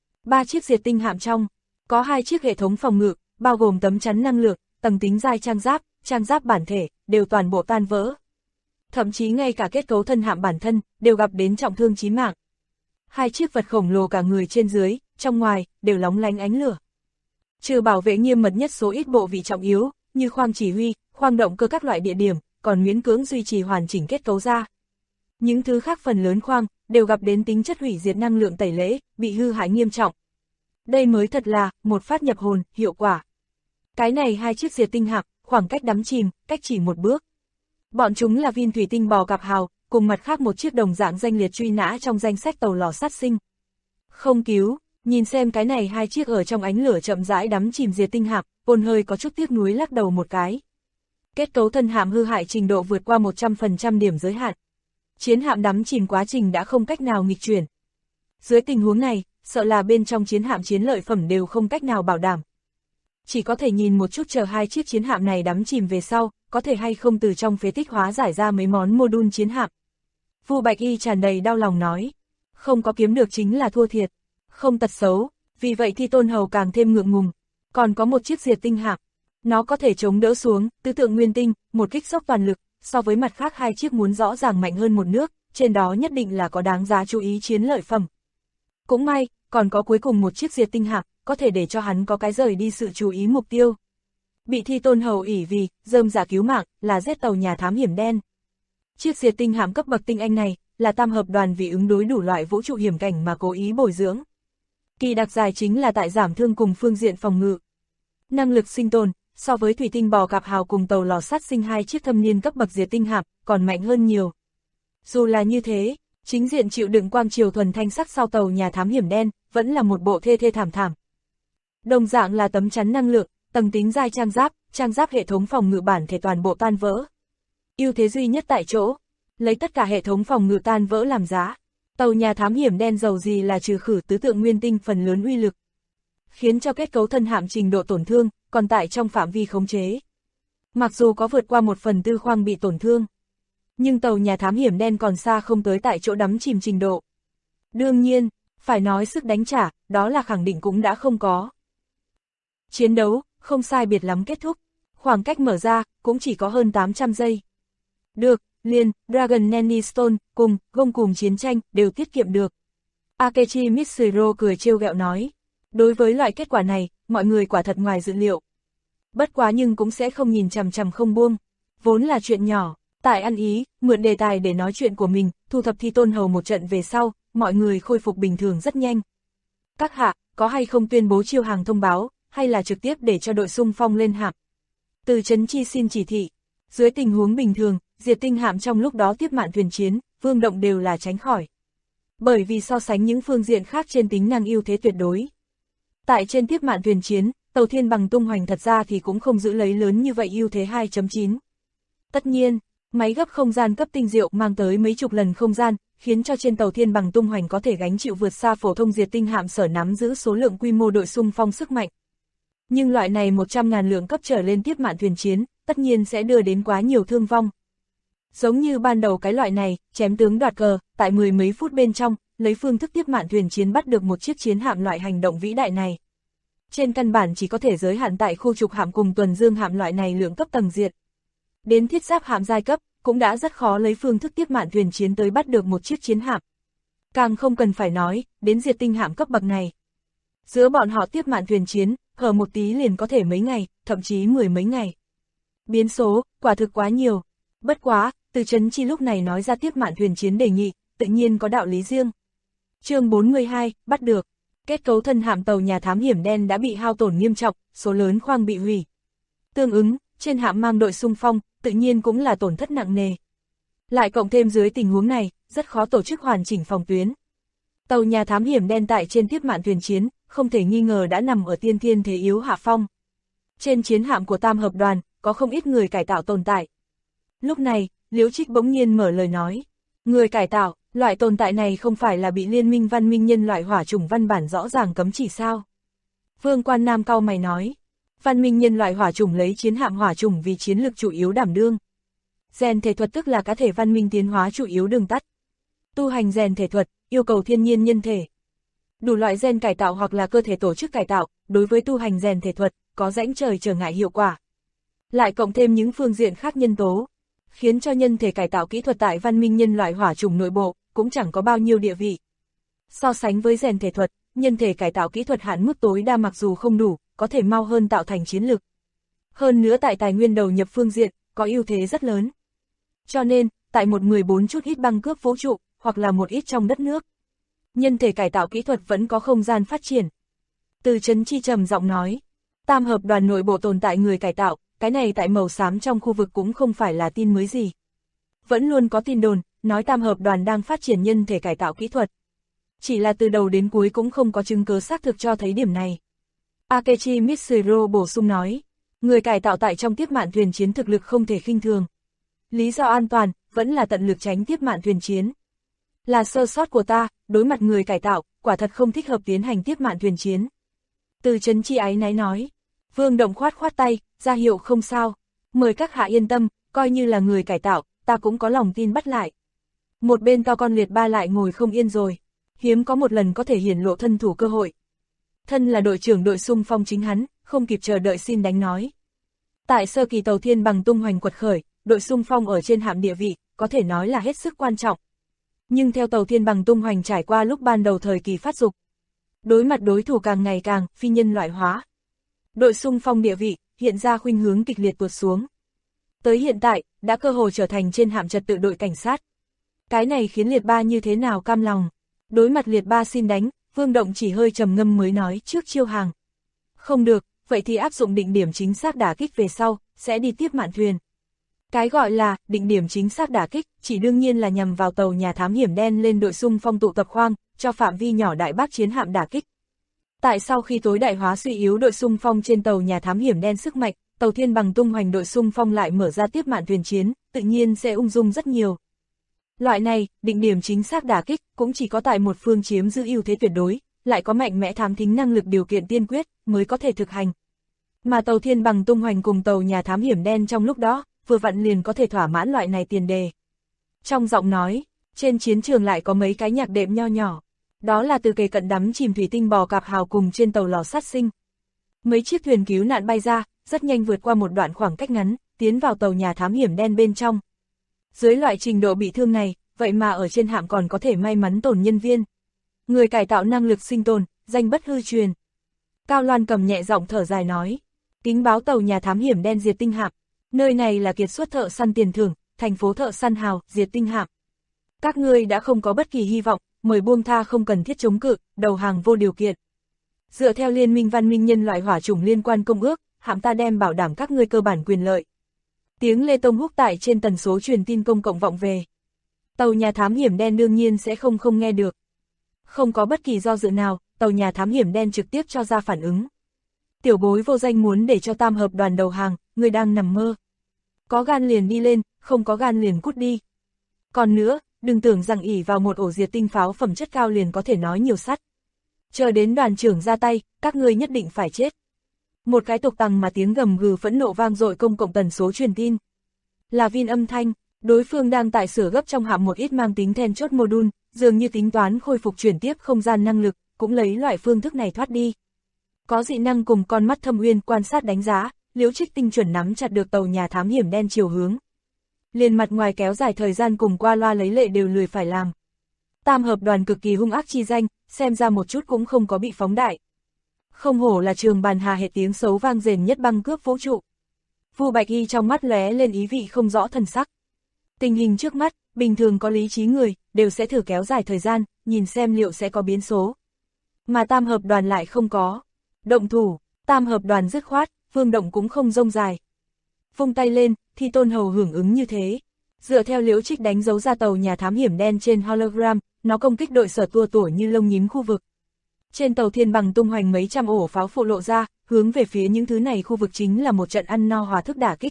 3 chiếc diệt tinh hạm trong, có 2 chiếc hệ thống phòng ngự, bao gồm tấm chắn năng lượng, tầng tính dai trang giáp bản thể, đều toàn bộ tan vỡ. Thậm chí ngay cả kết cấu thân hạm bản thân, đều gặp đến trọng thương chí mạng. 2 chiếc vật khổng lồ cả người trên dưới, trong ngoài, đều lóng lánh ánh lửa. Trừ bảo vệ nghiêm mật nhất số ít bộ vị trọng yếu, như khoang chỉ huy, khoang động cơ các loại địa điểm, còn miễn cưỡng duy trì hoàn chỉnh kết cấu ra. Những thứ khác phần lớn khoang, đều gặp đến tính chất hủy diệt năng lượng tẩy lễ, bị hư hại nghiêm trọng. Đây mới thật là, một phát nhập hồn, hiệu quả. Cái này 2 chiếc diệt tinh hạm, khoảng cách đắm chìm, cách chỉ một bước. Bọn chúng là viên thủy tinh bò cạp hào, cùng mặt khác một chiếc đồng dạng danh liệt truy nã trong danh sách tàu lò sát sinh. Không cứu, nhìn xem cái này 2 chiếc ở trong ánh lửa chậm rãi đắm chìm diệt tinh hạm, Ôn hơi có chút tiếc nuối lắc đầu một cái. Kết cấu thân hạm hư hại trình độ vượt qua 100% điểm giới hạn. Chiến hạm đắm chìm quá trình đã không cách nào nghịch chuyển. Dưới tình huống này, sợ là bên trong chiến hạm chiến lợi phẩm đều không cách nào bảo đảm. Chỉ có thể nhìn một chút chờ 2 chiếc chiến hạm này đắm chìm về sau, có thể hay không từ trong phế tích hóa giải ra mấy món mô đun chiến hạm. Vu Bạch Y tràn đầy đau lòng nói, không có kiếm được chính là thua thiệt, không tật xấu, Vì vậy Thi Tôn Hầu càng thêm ngượng ngùng. Còn có một chiếc diệt tinh hạm. Nó có thể chống đỡ xuống, tứ tượng nguyên tinh, một kích sốc toàn lực, so với mặt khác hai chiếc muốn rõ ràng mạnh hơn một nước, trên đó nhất định là có đáng giá chú ý chiến lợi phẩm. Cũng may, còn có cuối cùng một chiếc diệt tinh hạm, có thể để cho hắn có cái rời đi sự chú ý mục tiêu. Bị Thi Tôn Hầu ỷ vì, rơm rả cứu mạng, là giết tàu nhà thám hiểm đen. Chiếc diệt tinh hạm cấp bậc tinh anh này, là Tam Hợp Đoàn vì ứng đối đủ loại vũ trụ hiểm cảnh mà cố ý bồi dưỡng. Kỳ đặc dài chính là tại giảm thương cùng phương diện phòng ngự. Năng lực sinh tồn, so với thủy tinh bò cạp hào cùng tàu lò sát sinh hai chiếc thâm niên cấp bậc diệt tinh hạm, còn mạnh hơn nhiều. Dù là như thế, chính diện chịu đựng quang triều thuần thanh sắc sau tàu nhà thám hiểm đen, vẫn là một bộ thê thê thảm thảm. Đồng dạng là tấm chắn năng lượng, tầng tính dai trang giáp hệ thống phòng ngự bản thể toàn bộ tan vỡ. Ưu thế duy nhất tại chỗ, lấy tất cả hệ thống phòng ngự tan vỡ làm giá. Tàu nhà thám hiểm đen dầu gì là trừ khử tứ tượng nguyên tinh phần lớn uy lực, khiến cho kết cấu thân hạm trình độ tổn thương, còn tại trong phạm vi khống chế. Mặc dù có vượt qua 1/4 khoang bị tổn thương, nhưng tàu nhà thám hiểm đen còn xa không tới tại chỗ đắm chìm trình độ. Đương nhiên, phải nói sức đánh trả, đó là khẳng định cũng đã không có. Chiến đấu, không sai biệt lắm kết thúc, khoảng cách mở ra, cũng chỉ có hơn 800 giây. Được, liền, Dragon Nanny Stone, cùng, gông cùng chiến tranh, đều tiết kiệm được. Akechi Mitsuhiro cười trêu ghẹo nói. Đối với loại kết quả này, mọi người quả thật ngoài dự liệu. Bất quá nhưng cũng sẽ không nhìn chằm chằm không buông. Vốn là chuyện nhỏ, tại ăn ý, mượn đề tài để nói chuyện của mình, thu thập Thi Tôn Hầu một trận về sau, mọi người khôi phục bình thường rất nhanh. Các hạ, có hay không tuyên bố chiêu hàng thông báo, hay là trực tiếp để cho đội xung phong lên hạm? Từ Trấn Chi xin chỉ thị. Dưới tình huống bình thường, diệt tinh hạm trong lúc đó tiếp mạn thuyền chiến, vương động đều là tránh khỏi. Bởi vì so sánh những phương diện khác trên tính năng ưu thế tuyệt đối. Tại trên tiếp mạn thuyền chiến, tàu thiên bằng tung hoành thật ra thì cũng không giữ lấy lớn như vậy ưu thế 2.9. Tất nhiên, máy gấp không gian cấp tinh diệu mang tới mấy chục lần không gian, khiến cho trên tàu thiên bằng tung hoành có thể gánh chịu vượt xa phổ thông diệt tinh hạm sở nắm giữ số lượng quy mô đội xung phong sức mạnh. Nhưng loại này 100.000 lượng cấp trở lên tiếp mạn thuyền chiến, tất nhiên sẽ đưa đến quá nhiều thương vong. Giống như ban đầu cái loại này, chém tướng đoạt cờ, tại 10 mấy phút bên trong, lấy phương thức tiếp mạn thuyền chiến bắt được một chiếc chiến hạm loại hành động vĩ đại này. Trên căn bản chỉ có thể giới hạn tại khu trục hạm cùng tuần dương hạm loại này lượng cấp tầng diệt. Đến thiết giáp hạm giai cấp, cũng đã rất khó lấy phương thức tiếp mạn thuyền chiến tới bắt được một chiếc chiến hạm. Càng không cần phải nói, đến diệt tinh hạm cấp bậc này. Giữa bọn họ tiếp mạn thuyền chiến, hở một tí liền có thể mấy ngày, thậm chí 10 mấy ngày. Biến số, quả thực quá nhiều. Bất quá, Từ Trấn Chi lúc này nói ra tiếp mạn thuyền chiến đề nghị, tự nhiên có đạo lý riêng. Chương 42, bắt được. Kết cấu thân hạm tàu nhà thám hiểm đen đã bị hao tổn nghiêm trọng, số lớn khoang bị hủy. Tương ứng, trên hạm mang đội xung phong, tự nhiên cũng là tổn thất nặng nề. Lại cộng thêm dưới tình huống này, rất khó tổ chức hoàn chỉnh phòng tuyến. Tàu nhà thám hiểm đen tại trên tiếp mạn thuyền chiến, không thể nghi ngờ đã nằm ở tiên thiên thế yếu hạ phong. Trên chiến hạm của Tam Hợp Đoàn, có không ít người cải tạo tồn tại. Lúc này, Liễu Trích bỗng nhiên mở lời nói. Người cải tạo, loại tồn tại này không phải là bị Liên minh văn minh nhân loại hỏa chủng văn bản rõ ràng cấm chỉ sao? Vương Quan Nam cau mày nói. Văn minh nhân loại hỏa chủng lấy chiến hạm hỏa chủng vì chiến lược chủ yếu đảm đương. Rèn thể thuật tức là cá thể văn minh tiến hóa chủ yếu đường tắt. Tu hành rèn thể thuật, yêu cầu thiên nhiên nhân thể. Đủ loại gen cải tạo hoặc là cơ thể tổ chức cải tạo, đối với tu hành rèn thể thuật, có rãnh trời trở ngại hiệu quả. Lại cộng thêm những phương diện khác nhân tố, khiến cho nhân thể cải tạo kỹ thuật tại văn minh nhân loại hỏa chủng nội bộ, cũng chẳng có bao nhiêu địa vị. So sánh với rèn thể thuật, nhân thể cải tạo kỹ thuật hạn mức tối đa mặc dù không đủ, có thể mau hơn tạo thành chiến lực. Hơn nữa tại tài nguyên đầu nhập phương diện, có ưu thế rất lớn. Cho nên, tại 14 chút ít băng cướp vũ trụ, hoặc là một ít trong đất nước, nhân thể cải tạo kỹ thuật vẫn có không gian phát triển. Từ Trấn Chi trầm giọng nói, Tam Hợp Đoàn nội bộ tồn tại người cải tạo, cái này tại màu xám trong khu vực cũng không phải là tin mới gì. Vẫn luôn có tin đồn, nói Tam Hợp Đoàn đang phát triển nhân thể cải tạo kỹ thuật. Chỉ là từ đầu đến cuối cũng không có chứng cứ xác thực cho thấy điểm này. Akechi Mitsuhiro bổ sung nói, người cải tạo tại trong tiếp mạn thuyền chiến thực lực không thể khinh thường. Lý do an toàn, vẫn là tận lực tránh tiếp mạn thuyền chiến. Là sơ sót của ta, đối mặt người cải tạo, quả thật không thích hợp tiến hành tiếp mạn thuyền chiến. Từ Trấn Chi áy náy nói. Vương Động khoát khoát tay, ra hiệu không sao. Mời các hạ yên tâm, coi như là người cải tạo, ta cũng có lòng tin bắt lại. Một bên Cao Con Liệt Ba lại ngồi không yên rồi. Hiếm có một lần có thể hiển lộ thân thủ cơ hội. Thân là đội trưởng đội xung phong chính hắn, không kịp chờ đợi xin đánh nói. Tại sơ kỳ tàu Thiên Bằng tung hoành quật khởi, đội xung phong ở trên hạm địa vị, có thể nói là hết sức quan trọng. Nhưng theo tàu Thiên Bằng tung hoành trải qua lúc ban đầu thời kỳ phát dục, đối mặt đối thủ càng ngày càng phi nhân loại hóa, đội xung phong địa vị hiện ra khuynh hướng kịch liệt tuột xuống. Tới hiện tại, đã cơ hồ trở thành trên hạm trật tự đội cảnh sát. Cái này khiến Liệt Ba như thế nào cam lòng. Đối mặt Liệt Ba xin đánh, Vương Động chỉ hơi trầm ngâm mới nói trước chiêu hàng. Không được, vậy thì áp dụng định điểm chính xác đả kích về sau, sẽ đi tiếp mạn thuyền. Cái gọi là định điểm chính xác đả kích, chỉ đương nhiên là nhằm vào tàu nhà thám hiểm đen lên đội xung phong tụ tập khoang, cho phạm vi nhỏ đại bác chiến hạm đả kích. Tại sau khi tối đại hóa suy yếu đội xung phong trên tàu nhà thám hiểm đen sức mạnh, tàu Thiên Bằng tung hoành đội xung phong lại mở ra tiếp mạn thuyền chiến, tự nhiên sẽ ung dung rất nhiều. Loại này, định điểm chính xác đả kích, cũng chỉ có tại một phương chiếm giữ ưu thế tuyệt đối, lại có mạnh mẽ thám thính năng lực điều kiện tiên quyết, mới có thể thực hành. Mà tàu Thiên Bằng tung hoành cùng tàu nhà thám hiểm đen trong lúc đó, vừa vặn liền có thể thỏa mãn loại này tiền đề. Trong giọng nói, trên chiến trường lại có mấy cái nhạc đệm nho nhỏ. Đó là từ kề cận đắm chìm thủy tinh bò cạp hào cùng trên tàu lò sát sinh. Mấy chiếc thuyền cứu nạn bay ra, rất nhanh vượt qua một đoạn khoảng cách ngắn, tiến vào tàu nhà thám hiểm đen bên trong. Dưới loại trình độ bị thương này, vậy mà ở trên hạm còn có thể may mắn tổn nhân viên. Người cải tạo năng lực sinh tồn, danh bất hư truyền. Cao Loan cầm nhẹ giọng thở dài nói. Kính báo tàu nhà thám hiểm đen diệt tinh hạm. Nơi này là kiệt xuất thợ săn tiền thưởng, thành phố thợ săn hào, diệt tinh hạm. Các ngươi đã không có bất kỳ hy vọng, mời buông tha không cần thiết chống cự, đầu hàng vô điều kiện. Dựa theo Liên minh văn minh nhân loại hỏa chủng liên quan công ước, hạm ta đem bảo đảm các ngươi cơ bản quyền lợi. Tiếng Lê Tông Húc tại trên tần số truyền tin công cộng vọng về. Tàu nhà thám hiểm đen đương nhiên sẽ không nghe được. Không có bất kỳ do dự nào, tàu nhà thám hiểm đen trực tiếp cho ra phản ứng. Tiểu bối vô danh muốn để cho tam hợp đoàn đầu hàng, người đang nằm mơ. Có gan liền đi lên, không có gan liền cút đi. Còn nữa, đừng tưởng rằng ỷ vào một ổ diệt tinh pháo phẩm chất cao liền có thể nói nhiều sắt. Chờ đến đoàn trưởng ra tay, các ngươi nhất định phải chết. Một cái tục tằng mà tiếng gầm gừ phẫn nộ vang dội công cộng tần số truyền tin. Là Vin âm thanh, đối phương đang tại sửa gấp trong hạm một ít mang tính then chốt module, dường như tính toán khôi phục chuyển tiếp không gian năng lực, cũng lấy loại phương thức này thoát đi. Có dị năng cùng con mắt thâm uyên quan sát đánh giá, Liễu Trích tinh chuẩn nắm chặt được tàu nhà thám hiểm đen chiều hướng. Liền mặt ngoài kéo dài thời gian cùng qua loa lấy lệ đều lười phải làm. Tam hợp đoàn cực kỳ hung ác chi danh, xem ra một chút cũng không có bị phóng đại. Không hổ là trường bàn hà hệ tiếng xấu vang rền nhất băng cướp vũ trụ. Vu Bạch Y trong mắt lóe lên ý vị không rõ thần sắc. Tình hình trước mắt, bình thường có lý trí người, đều sẽ thử kéo dài thời gian, nhìn xem liệu sẽ có biến số. Mà tam hợp đoàn lại không có. Động thủ, tam hợp đoàn dứt khoát, Vương Động cũng không rông dài. Vung tay lên, thì Tôn Hầu hưởng ứng như thế. Dựa theo Liễu Trích đánh dấu ra tàu nhà thám hiểm đen trên hologram, nó công kích đội sở tua tủa như lông nhím khu vực. Trên tàu Thiên Bằng tung hoành mấy trăm ổ pháo phụ lộ ra, hướng về phía những thứ này khu vực chính là một trận ăn no hòa thức đả kích.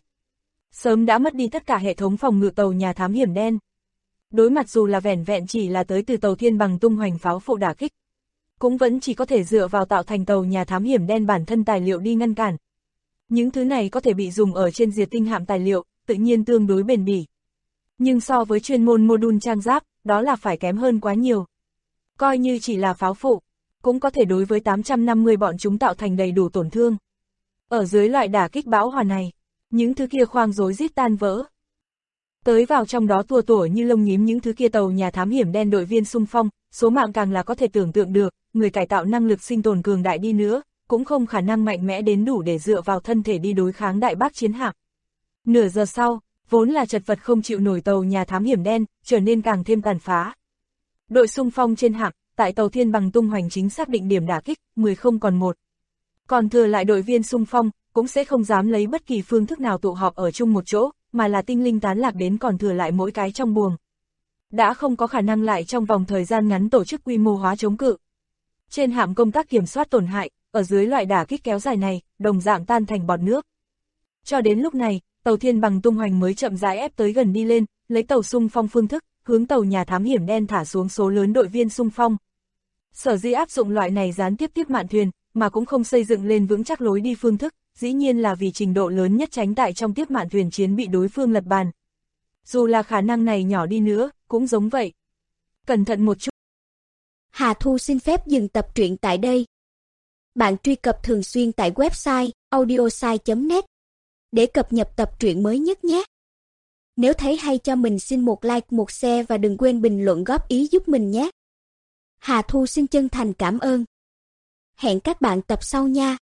Sớm đã mất đi tất cả hệ thống phòng ngự tàu nhà thám hiểm đen. Đối mặt dù là vẻn vẹn chỉ là tới từ tàu Thiên Bằng tung hoành pháo phụ đả kích, cũng vẫn chỉ có thể dựa vào tạo thành tàu nhà thám hiểm đen bản thân tài liệu đi ngăn cản. Những thứ này có thể bị dùng ở trên diệt tinh hạm tài liệu, tự nhiên tương đối bền bỉ. Nhưng so với chuyên môn module trang giáp, đó là phải kém hơn quá nhiều. Coi như chỉ là pháo phụ, cũng có thể đối với 850 bọn chúng tạo thành đầy đủ tổn thương. Ở dưới loại đả kích bão hòa này, những thứ kia khoang rối rít tan vỡ. Tới vào trong đó tua tủa như lông nhím những thứ kia tàu nhà thám hiểm đen đội viên xung phong, số mạng càng là có thể tưởng tượng được, người cải tạo năng lực sinh tồn cường đại đi nữa, cũng không khả năng mạnh mẽ đến đủ để dựa vào thân thể đi đối kháng đại bác chiến hạm. Nửa giờ sau, vốn là chật vật không chịu nổi tàu nhà thám hiểm đen, trở nên càng thêm tàn phá. Đội xung phong trên hạm, tại tàu Thiên Bằng tung hoành chính xác định điểm đả kích, 10 không còn 1. Còn thừa lại đội viên xung phong, cũng sẽ không dám lấy bất kỳ phương thức nào tụ họp ở chung một chỗ, mà là tinh linh tán lạc đến còn thừa lại mỗi cái trong buồng. Đã không có khả năng lại trong vòng thời gian ngắn tổ chức quy mô hóa chống cự. Trên hạm công tác kiểm soát tổn hại, ở dưới loại đả kích kéo dài này, đồng dạng tan thành bọt nước. Cho đến lúc này, tàu Thiên Bằng tung hoành mới chậm rãi ép tới gần đi lên, lấy tàu xung phong phương thức, hướng tàu nhà thám hiểm đen thả xuống số lớn đội viên xung phong. Sở dĩ áp dụng loại này gián tiếp tiếp mạn thuyền, mà cũng không xây dựng lên vững chắc lối đi phương thức, dĩ nhiên là vì trình độ lớn nhất tránh tại trong tiếp mạn thuyền chiến bị đối phương lật bàn. Dù là khả năng này nhỏ đi nữa, cũng giống vậy. Cẩn thận một chút. Hà Thu xin phép dừng tập truyện tại đây. Bạn truy cập thường xuyên tại website audiosai.net để cập nhật tập truyện mới nhất nhé. Nếu thấy hay cho mình xin một like, một share và đừng quên bình luận góp ý giúp mình nhé. Hà Thu xin chân thành cảm ơn. Hẹn các bạn tập sau nha.